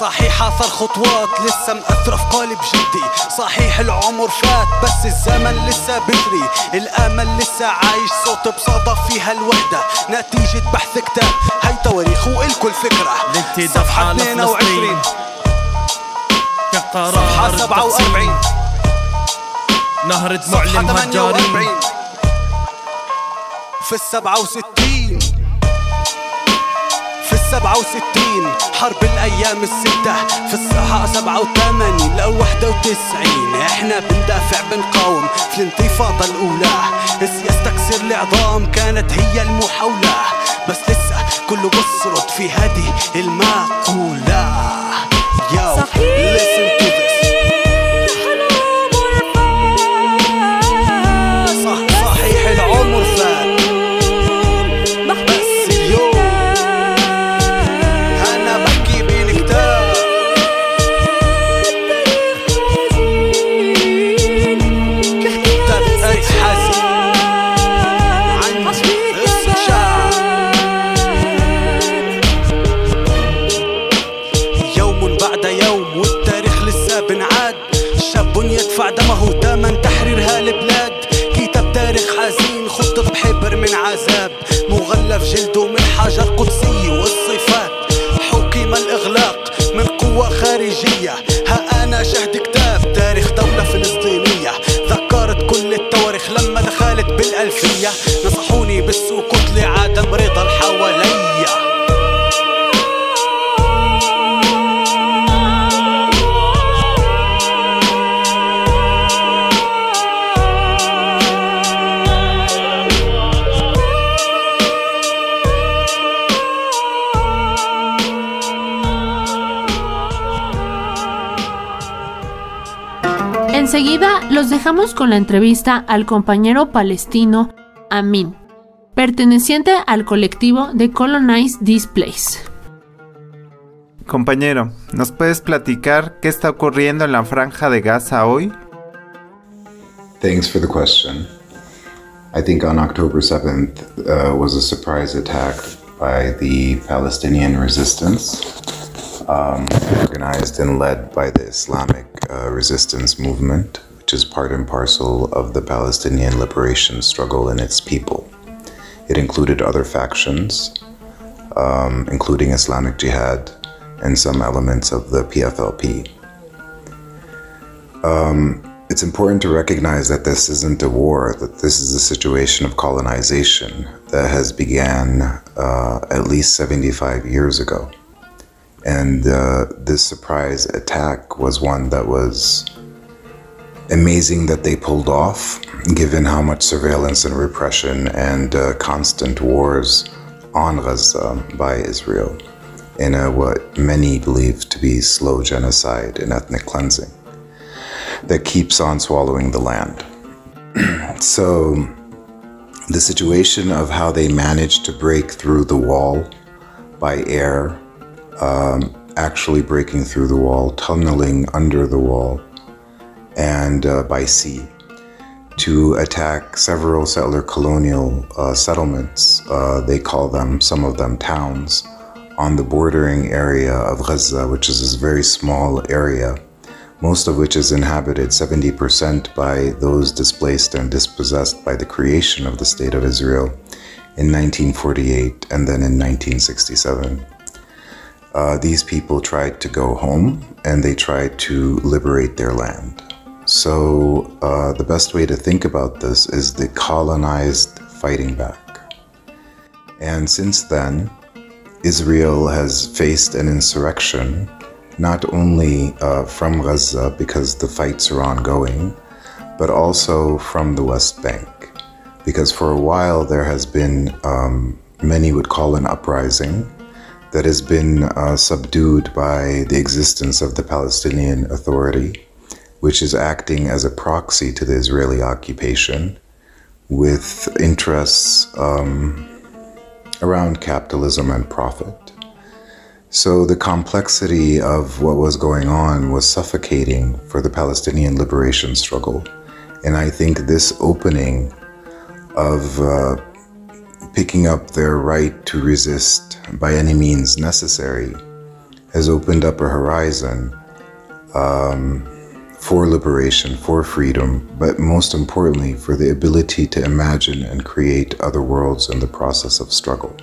صحيح اثر خطوات لسه مأثرة في قالب جلدي. صحيح العمر فات بس الزمن لسه بجري. الامل لسه عايش، صوت بصدى فيها الوحدة، نتيجة بحث كتاب. هاي تواريخ وإلكوا الفكرة. صفحة 22 صفحة 47 نهر دموع المهجرين في 67 في 67 حرب الأيام الستة. في الصحة 87 لو 91 احنا بندافع بنقاوم في الانتفاضة الأولى. سياسة تكسير العظام كانت هي المحاولة، بس لسه كله بصرد في هذه المقولة. صحيح صحيح العمر فات بس اليوم أنا بحكي بين كتاب. كتاب تاريخ حزين عن الشعب. يوم بعد يوم والتاريخ لسه بنعاد. شاب يدفع دمه ثمن تحرير هالبلاد. كتاب تاريخ حزين خط بحبر من عذاب. مغلف جلده من حجر قدسي والصفات. حكم الإغلاق من قوة خارجية. ها أنا شهد كتاب تاريخ دولة فلسطينية. ذكرت كل التواريخ لما دخلت بالألفية. نصحوني بالسكوت لعدم رضا الحوالية. Enseguida los dejamos con la entrevista al compañero palestino Amin, perteneciente al colectivo de Colonize This Place. Compañero, ¿nos puedes platicar qué está ocurriendo en la Franja de Gaza hoy? Thanks for the question. I think on October 7th was a surprise attack by the Palestinian resistance, organized and led by the Islamic resistance movement, which is part and parcel of the Palestinian liberation struggle and its people. It included other factions, including Islamic Jihad and some elements of the PFLP. It's important to recognize that this isn't a war, that this is a situation of colonization that has began at least 75 years ago. And this surprise attack was one that was amazing that they pulled off, given how much surveillance and repression and constant wars on Gaza by Israel in what many believe to be slow genocide and ethnic cleansing that keeps on swallowing the land. So the situation of how they managed to break through the wall by air, actually breaking through the wall, tunneling under the wall, and by sea to attack several settler colonial settlements. They call them, some of them, towns on the bordering area of Gaza, which is this very small area, most of which is inhabited 70% by those displaced and dispossessed by the creation of the State of Israel in 1948 and then in 1967. These people tried to go home and they tried to liberate their land. So the best way to think about this is the colonized fighting back. And since then, Israel has faced an insurrection, not only from Gaza because the fights are ongoing, but also from the West Bank. Because for a while there has been, many would call an uprising, that has been subdued by the existence of the Palestinian Authority, which is acting as a proxy to the Israeli occupation with interests around capitalism and profit. So the complexity of what was going on was suffocating for the Palestinian liberation struggle. And I think this opening of picking up their right to resist by any means necessary has opened up a horizon for liberation, for freedom, but most importantly, for the ability to imagine and create other worlds in the process of struggle.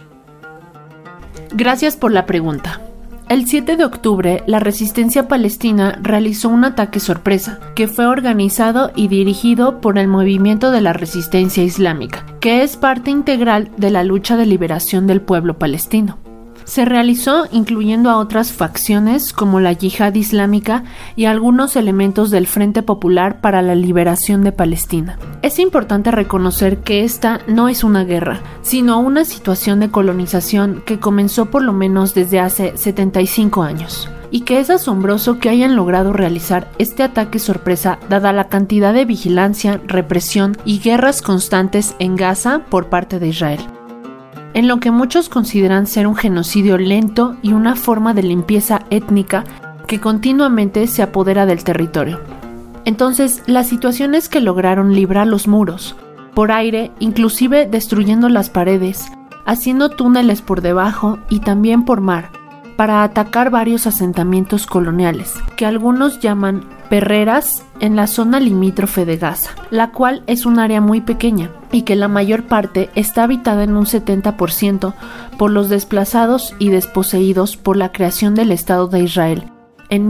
Gracias por la pregunta. El 7 de octubre, la resistencia palestina realizó un ataque sorpresa, que fue organizado y dirigido por el Movimiento de la Resistencia Islámica, que es parte integral de la lucha de liberación del pueblo palestino. Se realizó incluyendo a otras facciones como la Yihad Islámica y algunos elementos del Frente Popular para la Liberación de Palestina. Es importante reconocer que esta no es una guerra, sino una situación de colonización que comenzó por lo menos desde hace 75 años. Y que es asombroso que hayan logrado realizar este ataque sorpresa dada la cantidad de vigilancia, represión y guerras constantes en Gaza por parte de Israel, en lo que muchos consideran ser un genocidio lento y una forma de limpieza étnica que continuamente se apodera del territorio. Entonces, la situación es que lograron librar los muros, por aire, inclusive destruyendo las paredes, haciendo túneles por debajo y también por mar, para atacar varios asentamientos coloniales, que algunos llaman perreras en la zona limítrofe de Gaza, la cual es un área muy pequeña y que la mayor parte está habitada en un 70% por los desplazados y desposeídos por la creación del Estado de Israel en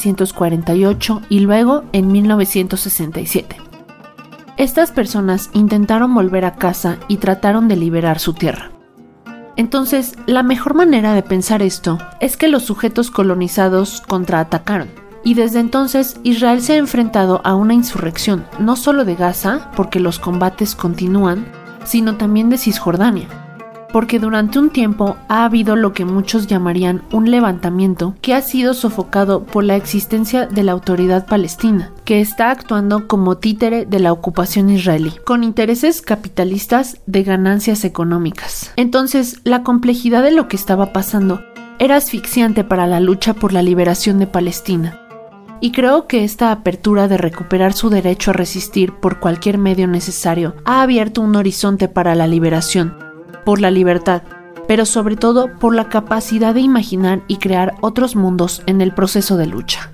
1948 y luego en 1967. Estas personas intentaron volver a casa y trataron de liberar su tierra. Entonces, la mejor manera de pensar esto es que los sujetos colonizados contraatacaron. Y desde entonces Israel se ha enfrentado a una insurrección, no solo de Gaza, porque los combates continúan, sino también de Cisjordania, porque durante un tiempo ha habido lo que muchos llamarían un levantamiento que ha sido sofocado por la existencia de la autoridad palestina, que está actuando como títere de la ocupación israelí, con intereses capitalistas de ganancias económicas. Entonces, la complejidad de lo que estaba pasando era asfixiante para la lucha por la liberación de Palestina. Y creo que esta apertura de recuperar su derecho a resistir por cualquier medio necesario ha abierto un horizonte para la liberación, por la libertad, pero sobre todo por la capacidad de imaginar y crear otros mundos en el proceso de lucha.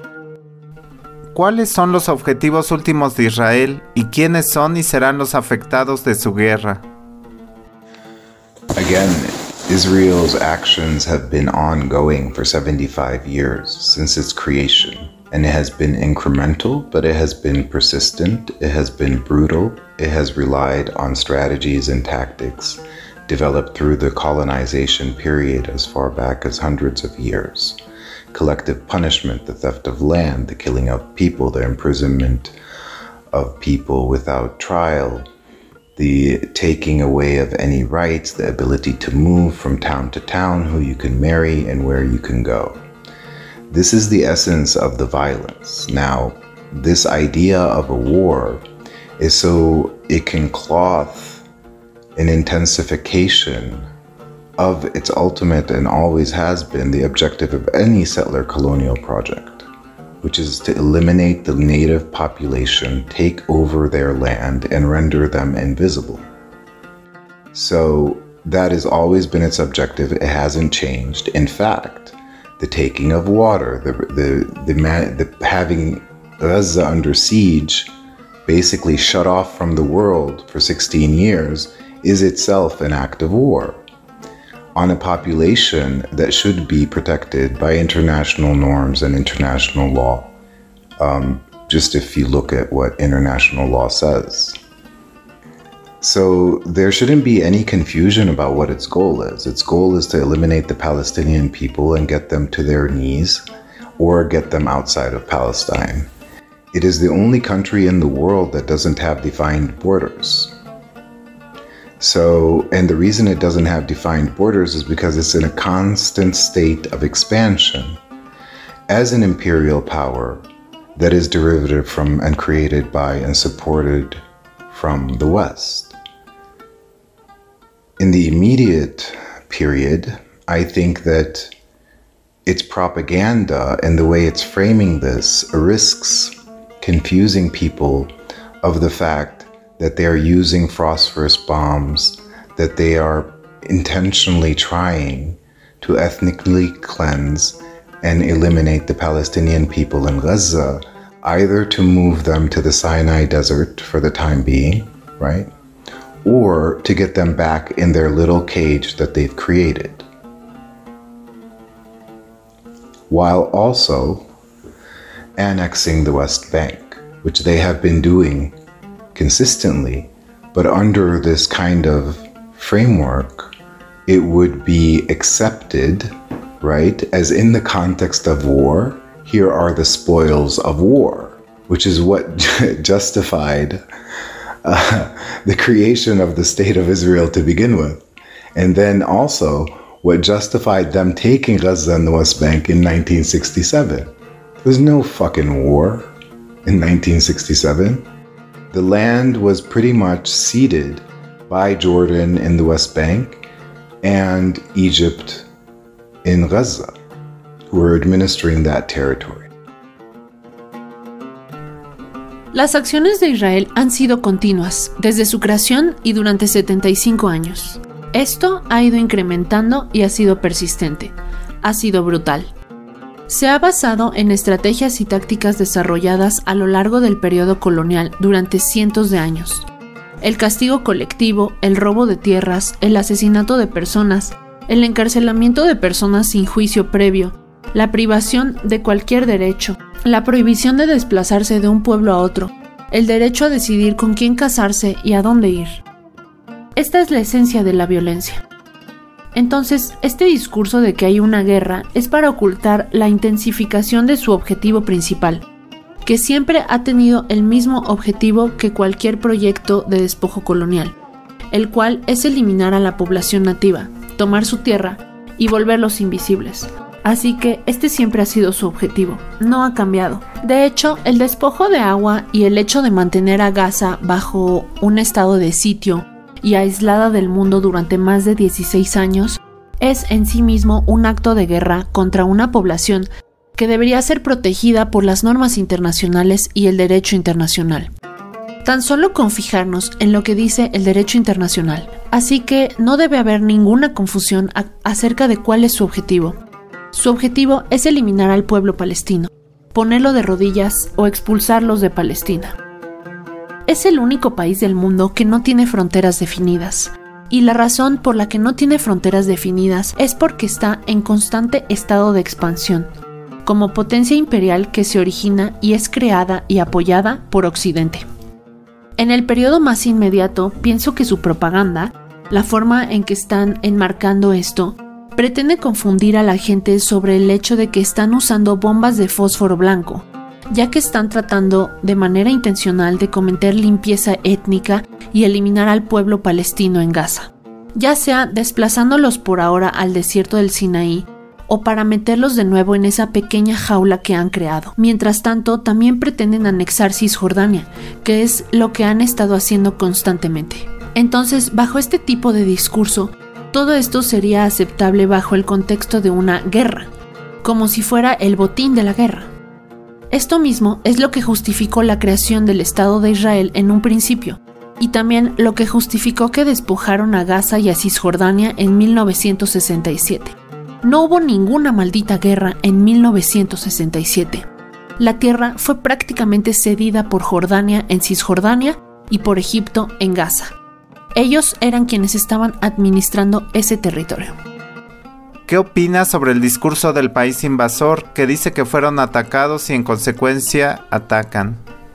¿Cuáles son los objetivos últimos de Israel y quiénes son y serán los afectados de su guerra? Again, Israel's actions have been ongoing for 75 years since its creation, and it has been incremental, but it has been persistent, it has been brutal, it has relied on strategies and tactics developed through the colonization period as far back as hundreds of years. Collective punishment, the theft of land, the killing of people, the imprisonment of people without trial, the taking away of any rights, the ability to move from town to town, who you can marry and where you can go. This is the essence of the violence. Now, this idea of a war is so it can cloth an intensification of its ultimate and always has been the objective of any settler colonial project, which is to eliminate the native population, take over their land, and render them invisible. So that has always been its objective. It hasn't changed. In fact, the taking of water, the having Gaza under siege, basically shut off from the world for 16 years, is itself an act of war on a population that should be protected by international norms and international law. Just if you look at what international law says. So there shouldn't be any confusion about what its goal is. Its goal is to eliminate the Palestinian people and get them to their knees or get them outside of Palestine. It is the only country in the world that doesn't have defined borders. So, and the reason it doesn't have defined borders is because it's in a constant state of expansion as an imperial power that is derivative from and created by and supported from the West. In the immediate period, I think that its propaganda and the way it's framing this risks confusing people of the fact that they are using phosphorus bombs, that they are intentionally trying to ethnically cleanse and eliminate the Palestinian people in Gaza, either to move them to the Sinai Desert for the time being, right? Or to get them back in their little cage that they've created. While also annexing the West Bank, which they have been doing consistently, but under this kind of framework, it would be accepted, right? As in the context of war, here are the spoils of war, which is what justified the creation of the State of Israel to begin with. And then also what justified them taking Gaza and the West Bank in 1967. There was no fucking war in 1967. The land was pretty much ceded by Jordan in the West Bank and Egypt in Gaza, who were administering that territory. Las acciones de Israel han sido continuas desde su creación y durante 75 años. Esto ha ido incrementando y ha sido persistente. Ha sido brutal. Se ha basado en estrategias y tácticas desarrolladas a lo largo del periodo colonial durante cientos de años. El castigo colectivo, el robo de tierras, el asesinato de personas, el encarcelamiento de personas sin juicio previo, la privación de cualquier derecho, la prohibición de desplazarse de un pueblo a otro, el derecho a decidir con quién casarse y a dónde ir. Esta es la esencia de la violencia. Entonces, este discurso de que hay una guerra es para ocultar la intensificación de su objetivo principal, que siempre ha tenido el mismo objetivo que cualquier proyecto de despojo colonial, el cual es eliminar a la población nativa, tomar su tierra y volverlos invisibles. Así que este siempre ha sido su objetivo, no ha cambiado. De hecho, el despojo de agua y el hecho de mantener a Gaza bajo un estado de sitio y aislada del mundo durante más de 16 años es en sí mismo un acto de guerra contra una población que debería ser protegida por las normas internacionales y el derecho internacional. Tan solo con fijarnos en lo que dice el derecho internacional. Así que no debe haber ninguna confusión acerca de cuál es su objetivo. Su objetivo es eliminar al pueblo palestino, ponerlo de rodillas o expulsarlos de Palestina. Es el único país del mundo que no tiene fronteras definidas. Y la razón por la que no tiene fronteras definidas es porque está en constante estado de expansión, como potencia imperial que se origina y es creada y apoyada por Occidente. En el periodo más inmediato, pienso que su propaganda, la forma en que están enmarcando esto, pretende confundir a la gente sobre el hecho de que están usando bombas de fósforo blanco, ya que están tratando de manera intencional de cometer limpieza étnica y eliminar al pueblo palestino en Gaza, ya sea desplazándolos por ahora al desierto del Sinaí o para meterlos de nuevo en esa pequeña jaula que han creado. Mientras tanto, también pretenden anexar Cisjordania, que es lo que han estado haciendo constantemente. Entonces, bajo este tipo de discurso, todo esto sería aceptable bajo el contexto de una guerra, como si fuera el botín de la guerra. Esto mismo es lo que justificó la creación del Estado de Israel en un principio, y también lo que justificó que despojaron a Gaza y a Cisjordania en 1967. No hubo ninguna maldita guerra en 1967. La tierra fue prácticamente cedida por Jordania en Cisjordania y por Egipto en Gaza. Ellos eran quienes estaban administrando ese territorio. ¿Qué opinas sobre el discurso del país invasor que dice que fueron atacados y en consecuencia atacan?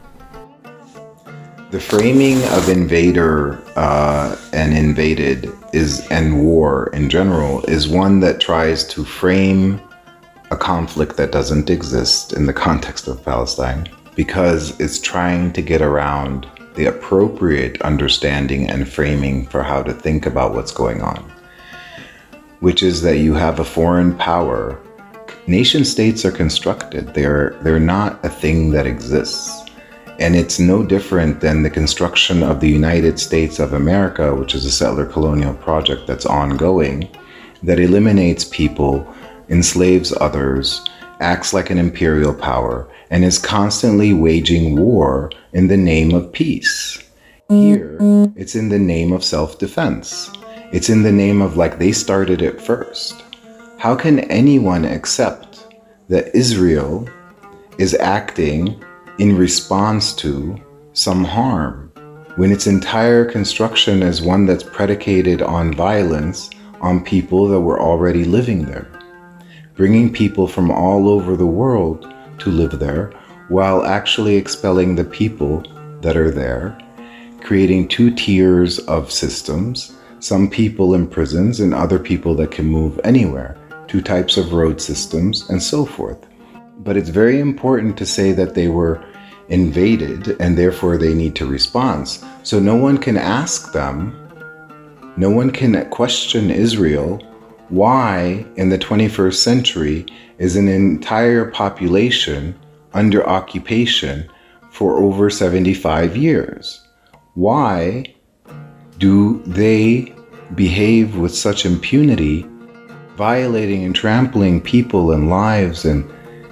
The framing of invader and invaded and war in general is one that tries to frame a conflict that doesn't exist in the context of Palestine because it's trying to get around the appropriate understanding and framing for how to think about what's going on, which is that you have a foreign power. Nation states are constructed. They're not a thing that exists. And it's no different than the construction of the United States of America, which is a settler colonial project that's ongoing, that eliminates people, enslaves others, acts like an imperial power, and is constantly waging war in the name of peace. Here, it's in the name of self-defense. It's in the name of like they started it first. How can anyone accept that Israel is acting in response to some harm, when its entire construction is one that's predicated on violence on people that were already living there, bringing people from all over the world to live there while actually expelling the people that are there, creating two tiers of systems, some people in prisons and other people that can move anywhere, two types of road systems, and so forth. But it's very important to say that they were invaded and therefore they need to respond. So no one can ask them, no one can question Israel why in the 21st century is an entire population under occupation for over 75 years. Why do they behave with such impunity, violating and trampling people and lives and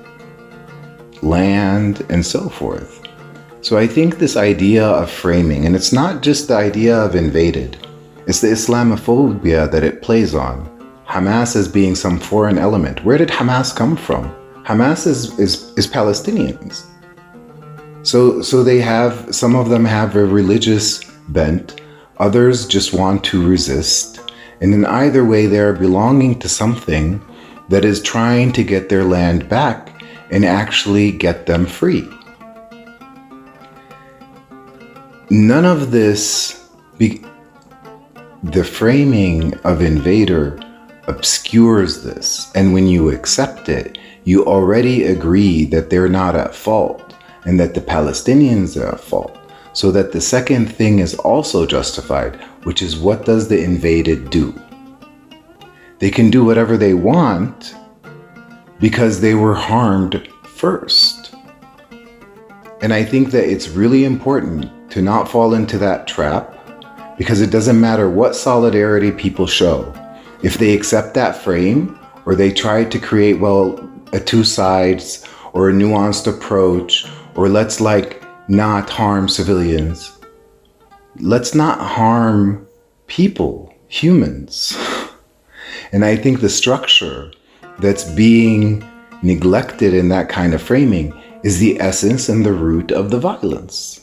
land and so forth? So I think this idea of framing, and it's not just the idea of invaded, it's the Islamophobia that it plays on. Hamas as being some foreign element. Where did Hamas come from? Hamas is Palestinians. So they have, some of them have a religious bent, others just want to resist. And in either way, they are belonging to something that is trying to get their land back and actually get them free. None of this, the framing of invader obscures this. And when you accept it, you already agree that they're not at fault and that the Palestinians are at fault. So that the second thing is also justified, which is, what does the invaded do? They can do whatever they want because they were harmed first. And I think that it's really important to not fall into that trap, because it doesn't matter what solidarity people show. If they accept that frame, or they try to create, well, a two sides or a nuanced approach, or let's not harm civilians. Let's not harm people, humans. And I think the structure that's being neglected in that kind of framing is the essence and the root of the violence.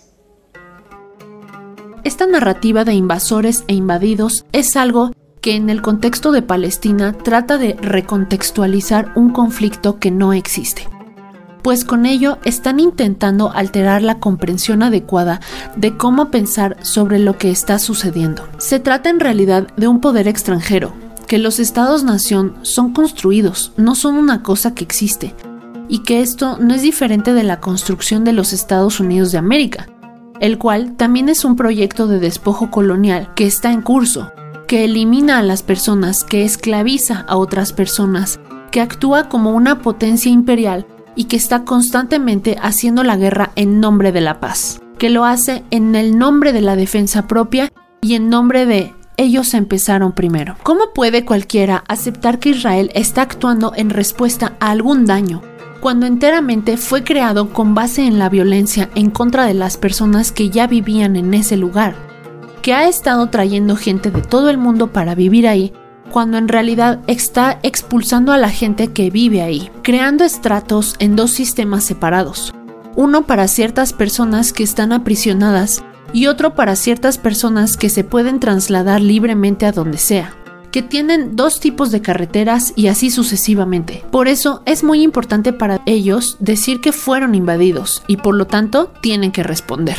Esta narrativa de invasores e invadidos es algo que en el contexto de Palestina trata de recontextualizar un conflicto que no existe, pues con ello están intentando alterar la comprensión adecuada de cómo pensar sobre lo que está sucediendo. Se trata en realidad de un poder extranjero, que los estados-nación son construidos, no son una cosa que existe, y que esto no es diferente de la construcción de los Estados Unidos de América, el cual también es un proyecto de despojo colonial que está en curso, que elimina a las personas, que esclaviza a otras personas, que actúa como una potencia imperial y que está constantemente haciendo la guerra en nombre de la paz, que lo hace en el nombre de la defensa propia y en nombre de ellos empezaron primero. ¿Cómo puede cualquiera aceptar que Israel está actuando en respuesta a algún daño, cuando enteramente fue creado con base en la violencia en contra de las personas que ya vivían en ese lugar, que ha estado trayendo gente de todo el mundo para vivir ahí, cuando en realidad está expulsando a la gente que vive ahí, creando estratos en dos sistemas separados, uno para ciertas personas que están aprisionadas y otro para ciertas personas que se pueden trasladar libremente a donde sea, que tienen dos tipos de carreteras y así sucesivamente. Por eso es muy importante para ellos decir que fueron invadidos y por lo tanto tienen que responder.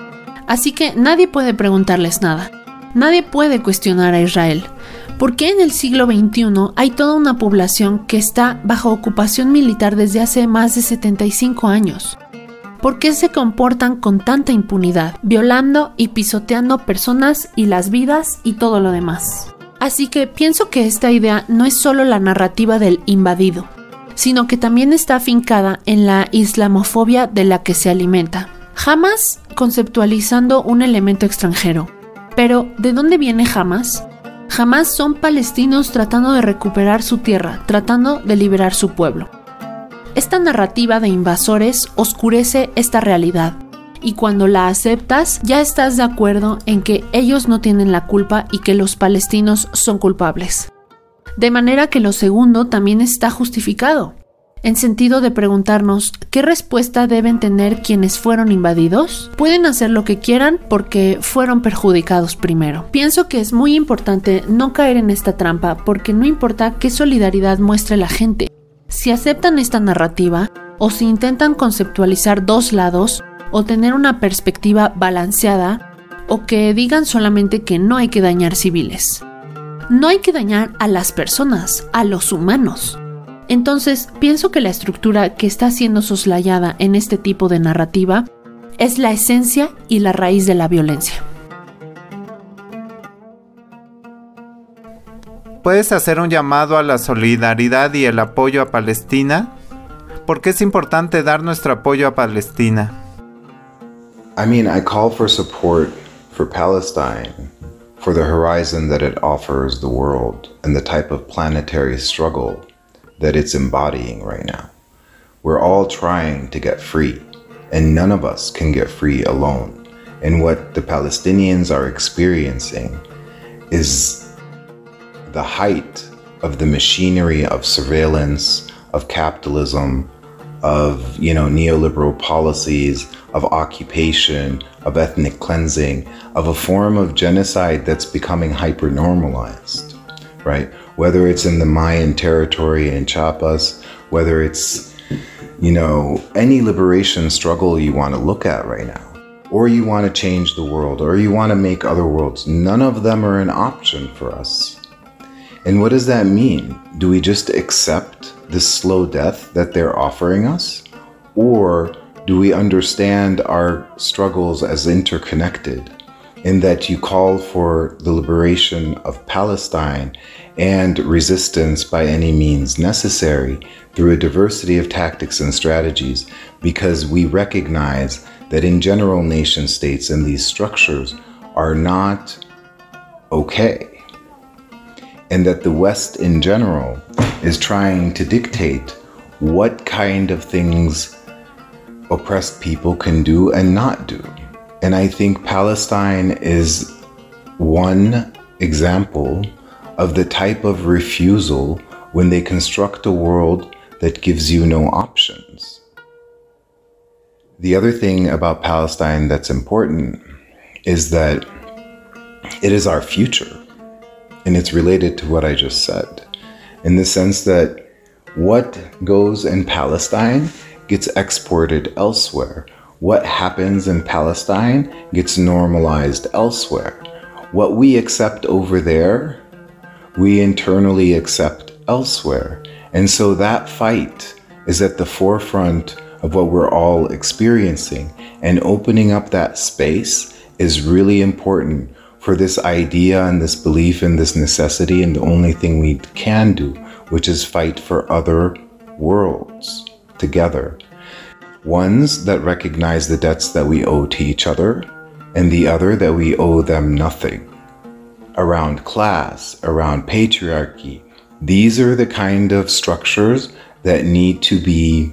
Así que nadie puede preguntarles nada, nadie puede cuestionar a Israel. ¿Por qué en el siglo XXI hay toda una población que está bajo ocupación militar desde hace más de 75 años? ¿Por qué se comportan con tanta impunidad, violando y pisoteando personas y las vidas y todo lo demás? Así que pienso que esta idea no es solo la narrativa del invadido, sino que también está afincada en la islamofobia de la que se alimenta. Jamás conceptualizando un elemento extranjero. Pero, ¿de dónde viene Hamas? Hamas son palestinos tratando de recuperar su tierra, tratando de liberar su pueblo. Esta narrativa de invasores oscurece esta realidad, y cuando la aceptas, ya estás de acuerdo en que ellos no tienen la culpa y que los palestinos son culpables. De manera que lo segundo también está justificado. en sentido de preguntarnos ¿qué respuesta deben tener quienes fueron invadidos? Pueden hacer lo que quieran porque fueron perjudicados primero. Pienso que es muy importante no caer en esta trampa porque no importa qué solidaridad muestre la gente. Si aceptan esta narrativa o si intentan conceptualizar dos lados o tener una perspectiva balanceada o que digan solamente que no hay que dañar civiles. No hay que dañar a las personas, a los humanos. Entonces, pienso que la estructura que está siendo soslayada en este tipo de narrativa es la esencia y la raíz de la violencia. ¿Puedes hacer un llamado a la solidaridad y el apoyo a Palestina? ¿Por qué es importante dar nuestro apoyo a Palestina? I call for support for Palestine, for the horizon that it offers the world and the type of planetary struggle that it's embodying right now. We're all trying to get free, and none of us can get free alone. And what the Palestinians are experiencing is the height of the machinery of surveillance, of capitalism, of neoliberal policies, of occupation, of ethnic cleansing, of a form of genocide that's becoming hyper-normalized, right? Whether it's in the Mayan territory in Chiapas, whether it's, any liberation struggle you want to look at right now, or you want to change the world, or you want to make other worlds, none of them are an option for us. And what does that mean? Do we just accept this slow death that they're offering us? Or do we understand our struggles as interconnected in that you call for the liberation of Palestine and resistance by any means necessary through a diversity of tactics and strategies because we recognize that in general nation states and these structures are not okay, and that the West in general is trying to dictate what kind of things oppressed people can do and not do. And I think Palestine is one example of the type of refusal when they construct a world that gives you no options. The other thing about Palestine that's important is that it is our future. And it's related to what I just said, in the sense that what goes in Palestine gets exported elsewhere. What happens in Palestine gets normalized elsewhere. What we accept over there, we internally accept elsewhere. And so that fight is at the forefront of what we're all experiencing. And opening up that space is really important for this idea and this belief and this necessity and the only thing we can do, which is fight for other worlds together. Ones that recognize the debts that we owe to each other, and the other that we owe them nothing. Around class, around patriarchy, these are the kind of structures that need to be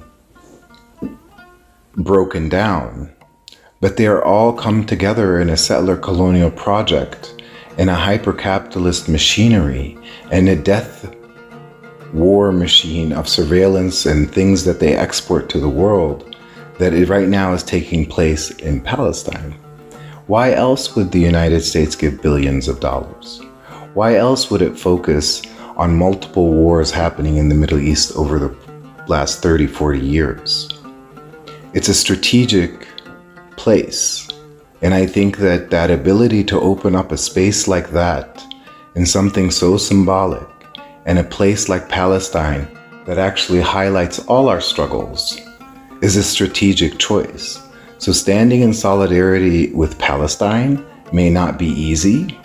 broken down. But they are all come together in a settler colonial project, in a hyper-capitalist machinery, and a death war machine of surveillance and things that they export to the world that right now is taking place in Palestine. Why else would the United States give billions of dollars? Why else would it focus on multiple wars happening in the Middle East over the last 30, 40 years? It's a strategic place. And I think that that ability to open up a space like that in something so symbolic, and a place like Palestine that actually highlights all our struggles, is a strategic choice. So standing in solidarity with Palestine may not be easy,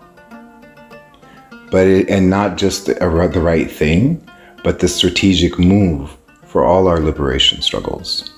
and not just the right thing, but the strategic move for all our liberation struggles.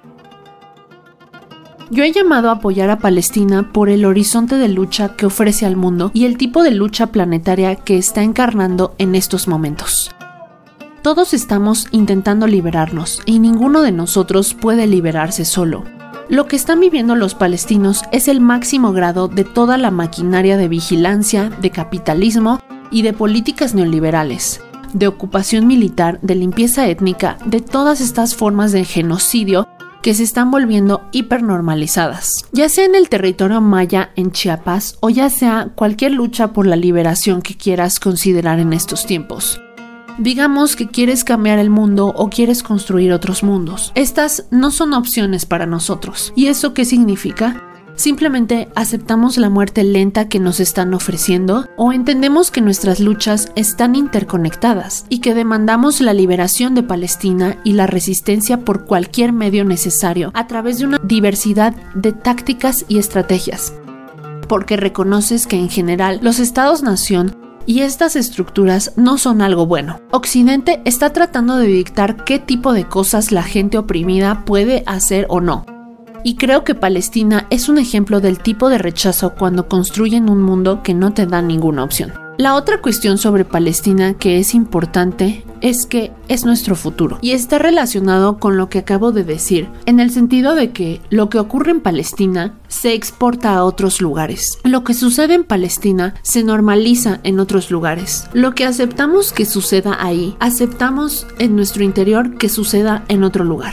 Yo he llamado a apoyar a Palestina por el horizonte de lucha que ofrece al mundo y el tipo de lucha planetaria que está encarnando en estos momentos. Todos estamos intentando liberarnos y ninguno de nosotros puede liberarse solo. Lo que están viviendo los palestinos es el máximo grado de toda la maquinaria de vigilancia, de capitalismo y de políticas neoliberales. de ocupación militar, de limpieza étnica, de todas estas formas de genocidio que se están volviendo hipernormalizadas, ya sea en el territorio maya en Chiapas o ya sea cualquier lucha por la liberación que quieras considerar en estos tiempos. Digamos que quieres cambiar el mundo o quieres construir otros mundos. Estas no son opciones para nosotros. ¿Y eso qué significa? Simplemente aceptamos la muerte lenta que nos están ofreciendo o entendemos que nuestras luchas están interconectadas y que demandamos la liberación de Palestina y la resistencia por cualquier medio necesario a través de una diversidad de tácticas y estrategias. Porque reconoces que en general los estados-nación y estas estructuras no son algo bueno. Occidente está tratando de dictar qué tipo de cosas la gente oprimida puede hacer o no. Y creo que Palestina es un ejemplo del tipo de rechazo cuando construyen un mundo que no te da ninguna opción. La otra cuestión sobre Palestina que es importante es que es nuestro futuro y está relacionado con lo que acabo de decir, en el sentido de que lo que ocurre en Palestina se exporta a otros lugares. Lo que sucede en Palestina se normaliza en otros lugares. Lo que aceptamos que suceda ahí, aceptamos en nuestro interior que suceda en otro lugar.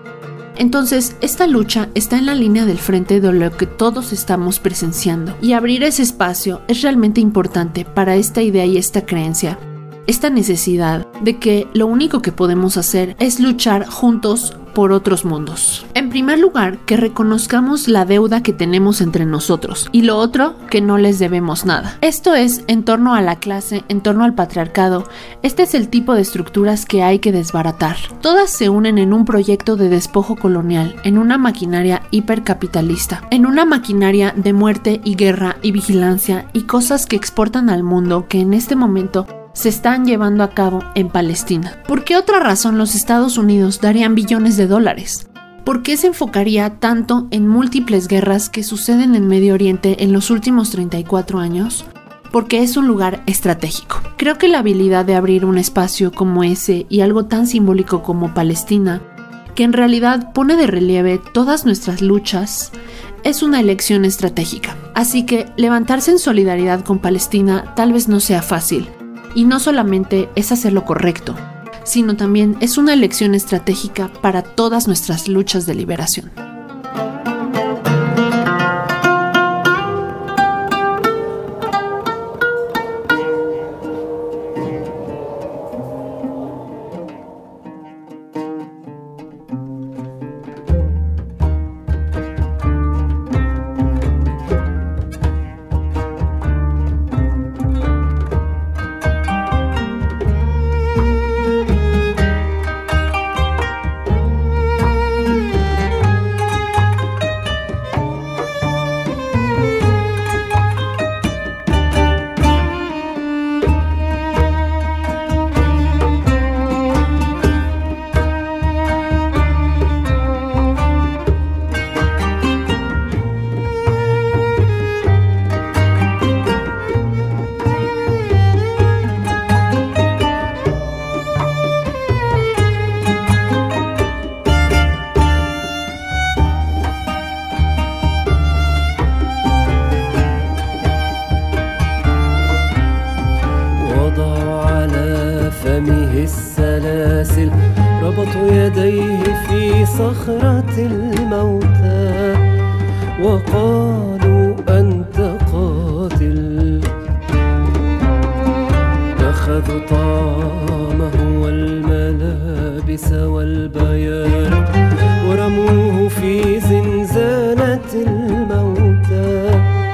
Entonces, esta lucha está en la línea del frente de lo que todos estamos presenciando y abrir ese espacio es realmente importante para esta idea y esta creencia, esta necesidad de que lo único que podemos hacer es luchar juntos por otros mundos. En primer lugar, que reconozcamos la deuda que tenemos entre nosotros y lo otro, que no les debemos nada. Esto es en torno a la clase, en torno al patriarcado. Este es el tipo de estructuras que hay que desbaratar. Todas se unen en un proyecto de despojo colonial, en una maquinaria hipercapitalista, en una maquinaria de muerte y guerra y vigilancia y cosas que exportan al mundo que en este momento se están llevando a cabo en Palestina. ¿Por qué otra razón los Estados Unidos darían billones de dólares? ¿Por qué se enfocaría tanto en múltiples guerras que suceden en Medio Oriente en los últimos 34 años? Porque es un lugar estratégico. Creo que la habilidad de abrir un espacio como ese y algo tan simbólico como Palestina, que en realidad pone de relieve todas nuestras luchas, es una elección estratégica. Así que levantarse en solidaridad con Palestina tal vez no sea fácil. Y no solamente es hacer lo correcto, sino también es una elección estratégica para todas nuestras luchas de liberación. السلاسل ربطوا يديه في صخرة الموتى وقالوا أنت قاتل أخذوا طعامه والملابس والبيان ورموه في زنزانة الموتى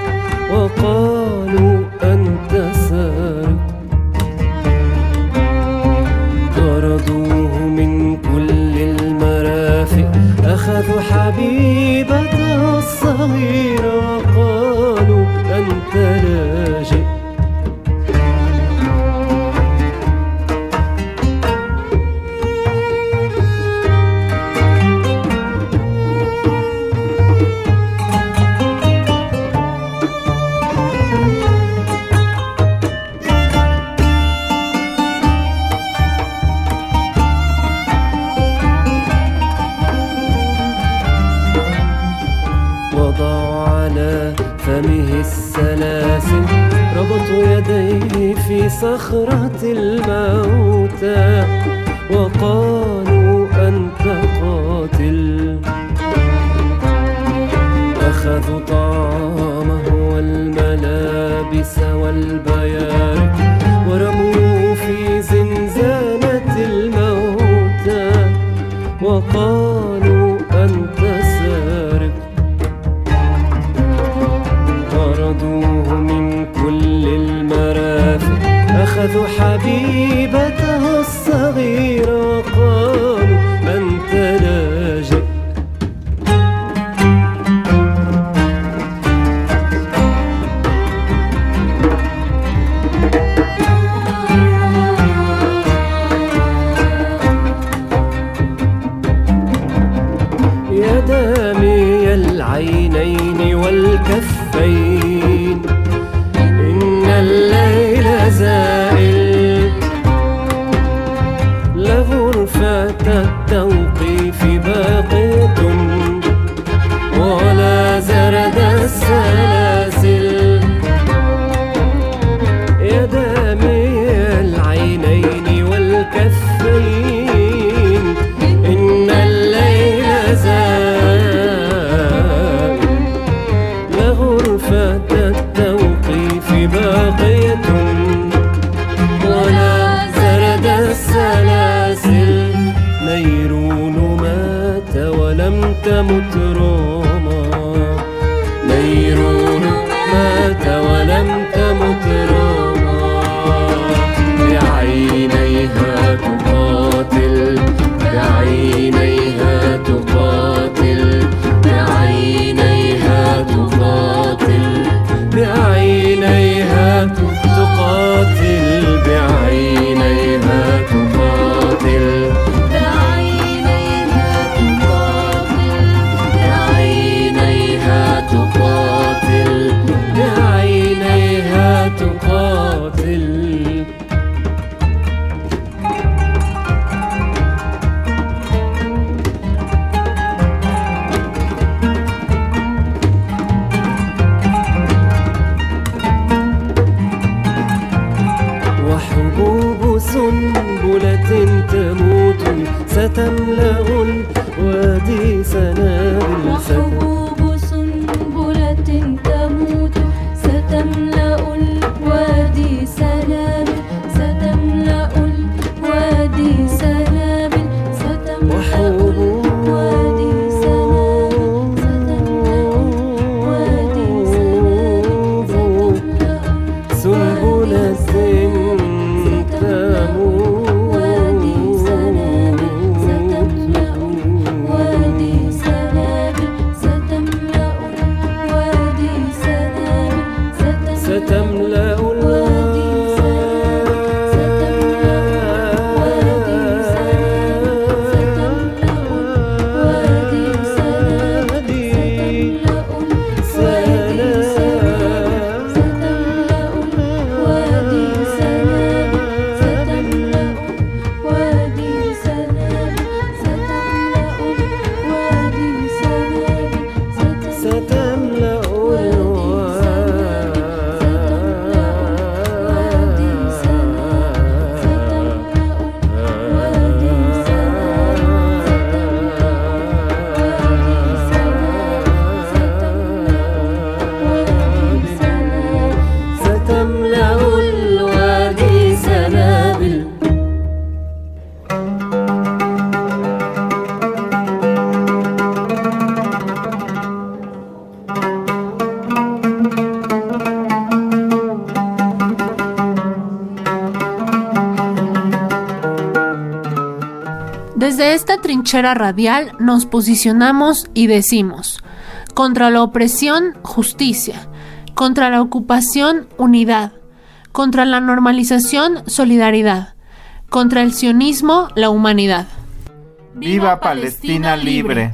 وقالوا أنت سارق طردوه من كل المرافق أخذوا حبيبته الصغيرة وقالوا أنت لاجئ فمه السلاسل ربطوا يديه في صخرة الموتى وقالوا أنت قاتل. أخذوا طعامه والملابس والبيارق ورموه في زنزانة الموتى وقالوا أنت سارق. طردوه من كل المرافق أخذوا حبيبته الصغيرة وقالوا أنت لاجئ. يا دامي العينين والكفين إن الليل زائل لغرفة التوقيف باقية ولا زرد السلاسل. يا دامي العينين والكفين إن الليل زائل لغرفة التوقيف باقية ولا زرد السلاسل. نيرون مات ولم تمت روما. نيرون مات ولم تمت روما. بعينيها تقاتل بعينيها تقاتل بعينيها تقاتل بعينيها تقاتل بعينيها تقاتل بعينيها تقاتل بعينيها تقاتل. وحبوب سنبلة تموت ستملأ الوادي سنابل. وحبوب سنبلة تموت ستملأ الوادي سنابل. ستملأ الوادي سنابل. ستملأ الوادي Desde esta trinchera radial nos posicionamos y decimos: contra la opresión, justicia; contra la ocupación, unidad; contra la normalización, solidaridad; contra el sionismo, la humanidad. ¡Viva Palestina libre!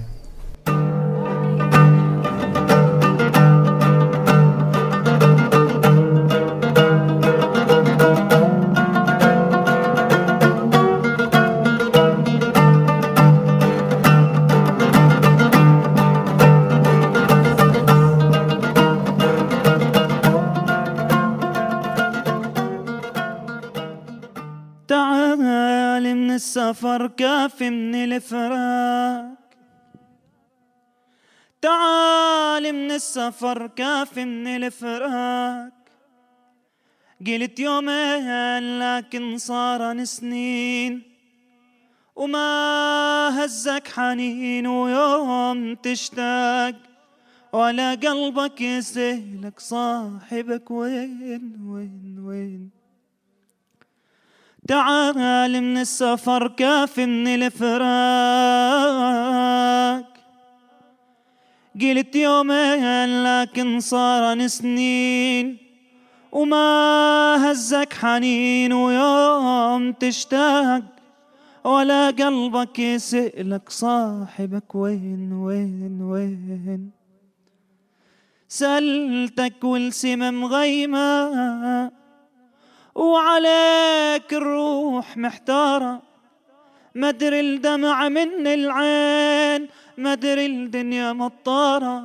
السفر كافي من الفراق، تعال من السفر كافي من الفراق. قلت يومين لكن صارن سنين، وما هزك حنين ويوم تشتاق، ولا قلبك يسهلك صاحبك وين وين وين. تعال من السفر كافي من الفراق. قلت يومين لكن صارن سنين، وما هزك حنين ويوم تشتاق، ولا قلبك يسألك صاحبك وين وين وين. سألتك والسما مغيمة، وعليك الروح محتارة، مدري الدمع من العين، مدري الدنيا مطارة.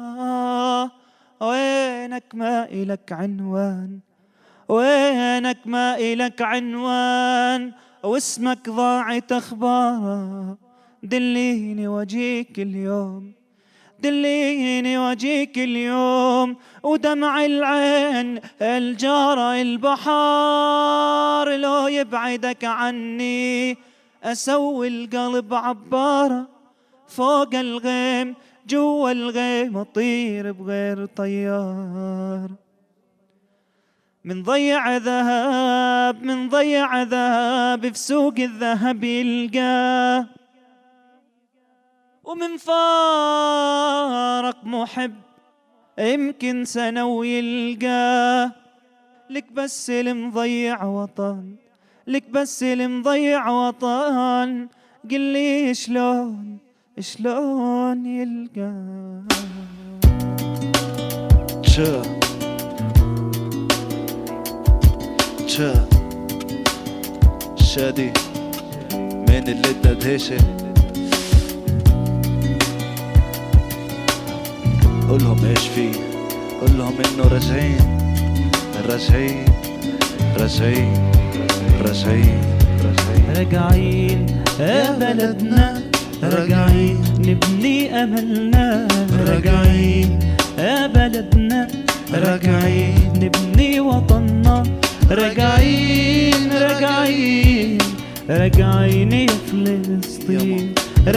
وينك ما إلك عنوان، وينك ما إلك عنوان، واسمك ضاعت أخباره. دليني وجيك اليوم، دليني وجيك اليوم، ودمع العين الجارة البحار. لو يبعدك عني أسوي القلب عبارة، فوق الغيم جوا الغيم أطير بغير طيار. من ضيع ذهب، من ضيع ذهب في سوق الذهب يلقاه، ومن فارق محب يمكن سنة ويلقاه. لك بس المضيع وطن، لك بس المضيع وطن، قل لي شلون شلون يلقاه. شادي من اللي ادهشه، قولهم ايش فيه، قولهم انه راجعين راجعين راجعين راجعين راجعين يا بلدنا، راجعين نبني املنا. راجعين يا بلدنا، راجعين نبني وطننا. راجعين راجعين راجعين يا فلسطين.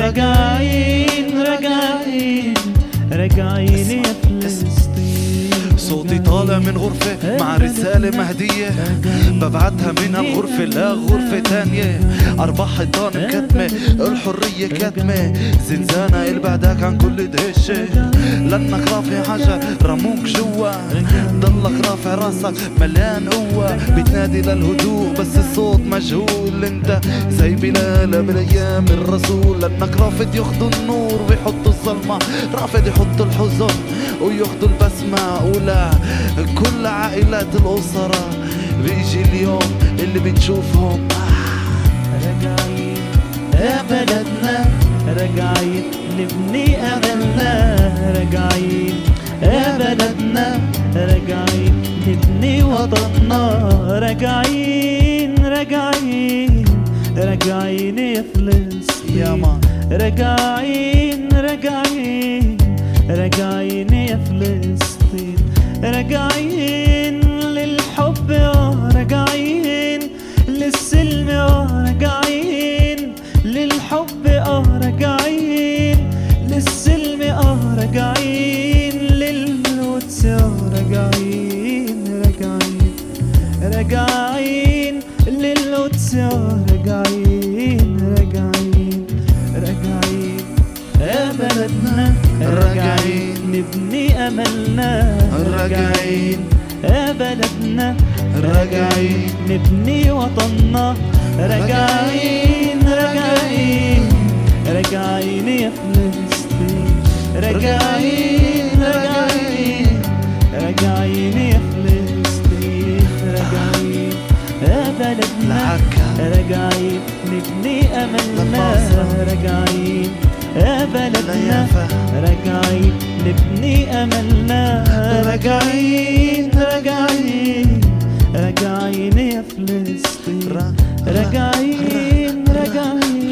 راجعين راجعين راجعين يا فلسطين. صوتي طالع من غرفة مع رسالة مهدية، ببعتها من الغرفة لغرفة تانية. 4 حيطان مكتمة، الحرية كتمة، زنزانة البعدك عن كل دهشة. لأنك رافع حجر رموك جوا، ضلك رافع راسك مليان قوة. بتنادي للهدوء بس الصوت مجهول، انت زي بلال بالايام الرسول. لأنك رافض ياخدوا النور ويحطوا الظلمة، رافض يحطوا الحزن وياخدوا البسمة. أولى كل عائلات الأسرة، بيجي اليوم اللي بنشوفهم. راجعين يا بلدنا، راجعين نبني أملنا. راجعين يا بلدنا، راجعين نبني وطننا. راجعين راجعين راجعين يا فلسطين. يا ما راجعين راجعين راجعين يا فلسطين. راجعين للحب، راجعين للسلم، راجعين للحب، راجعين للسلم، راجعين للقدس. راجعين راجعين راجعين للقدس. راجعين راجعين راجعين يا بلدنا، راجعين نبني أملنا. راجعين يا بلدنا، راجعين نبني وطننا. راجعين راجعين راجعين يا فلسطين. راجعين راجعين راجعين يا فلسطين. راجعين يا بلدنا، راجعين نبني أملنا. راجعين يا بلدنا، راجعين نبني أملنا. راجعين راجعين راجعين يا فلسطين. راجعين راجعين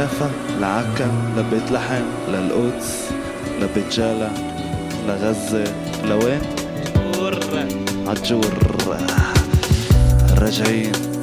يافا لعكا لبيت لحم للقدس لبيت جالة لغزة لوين؟ عالجور راجعين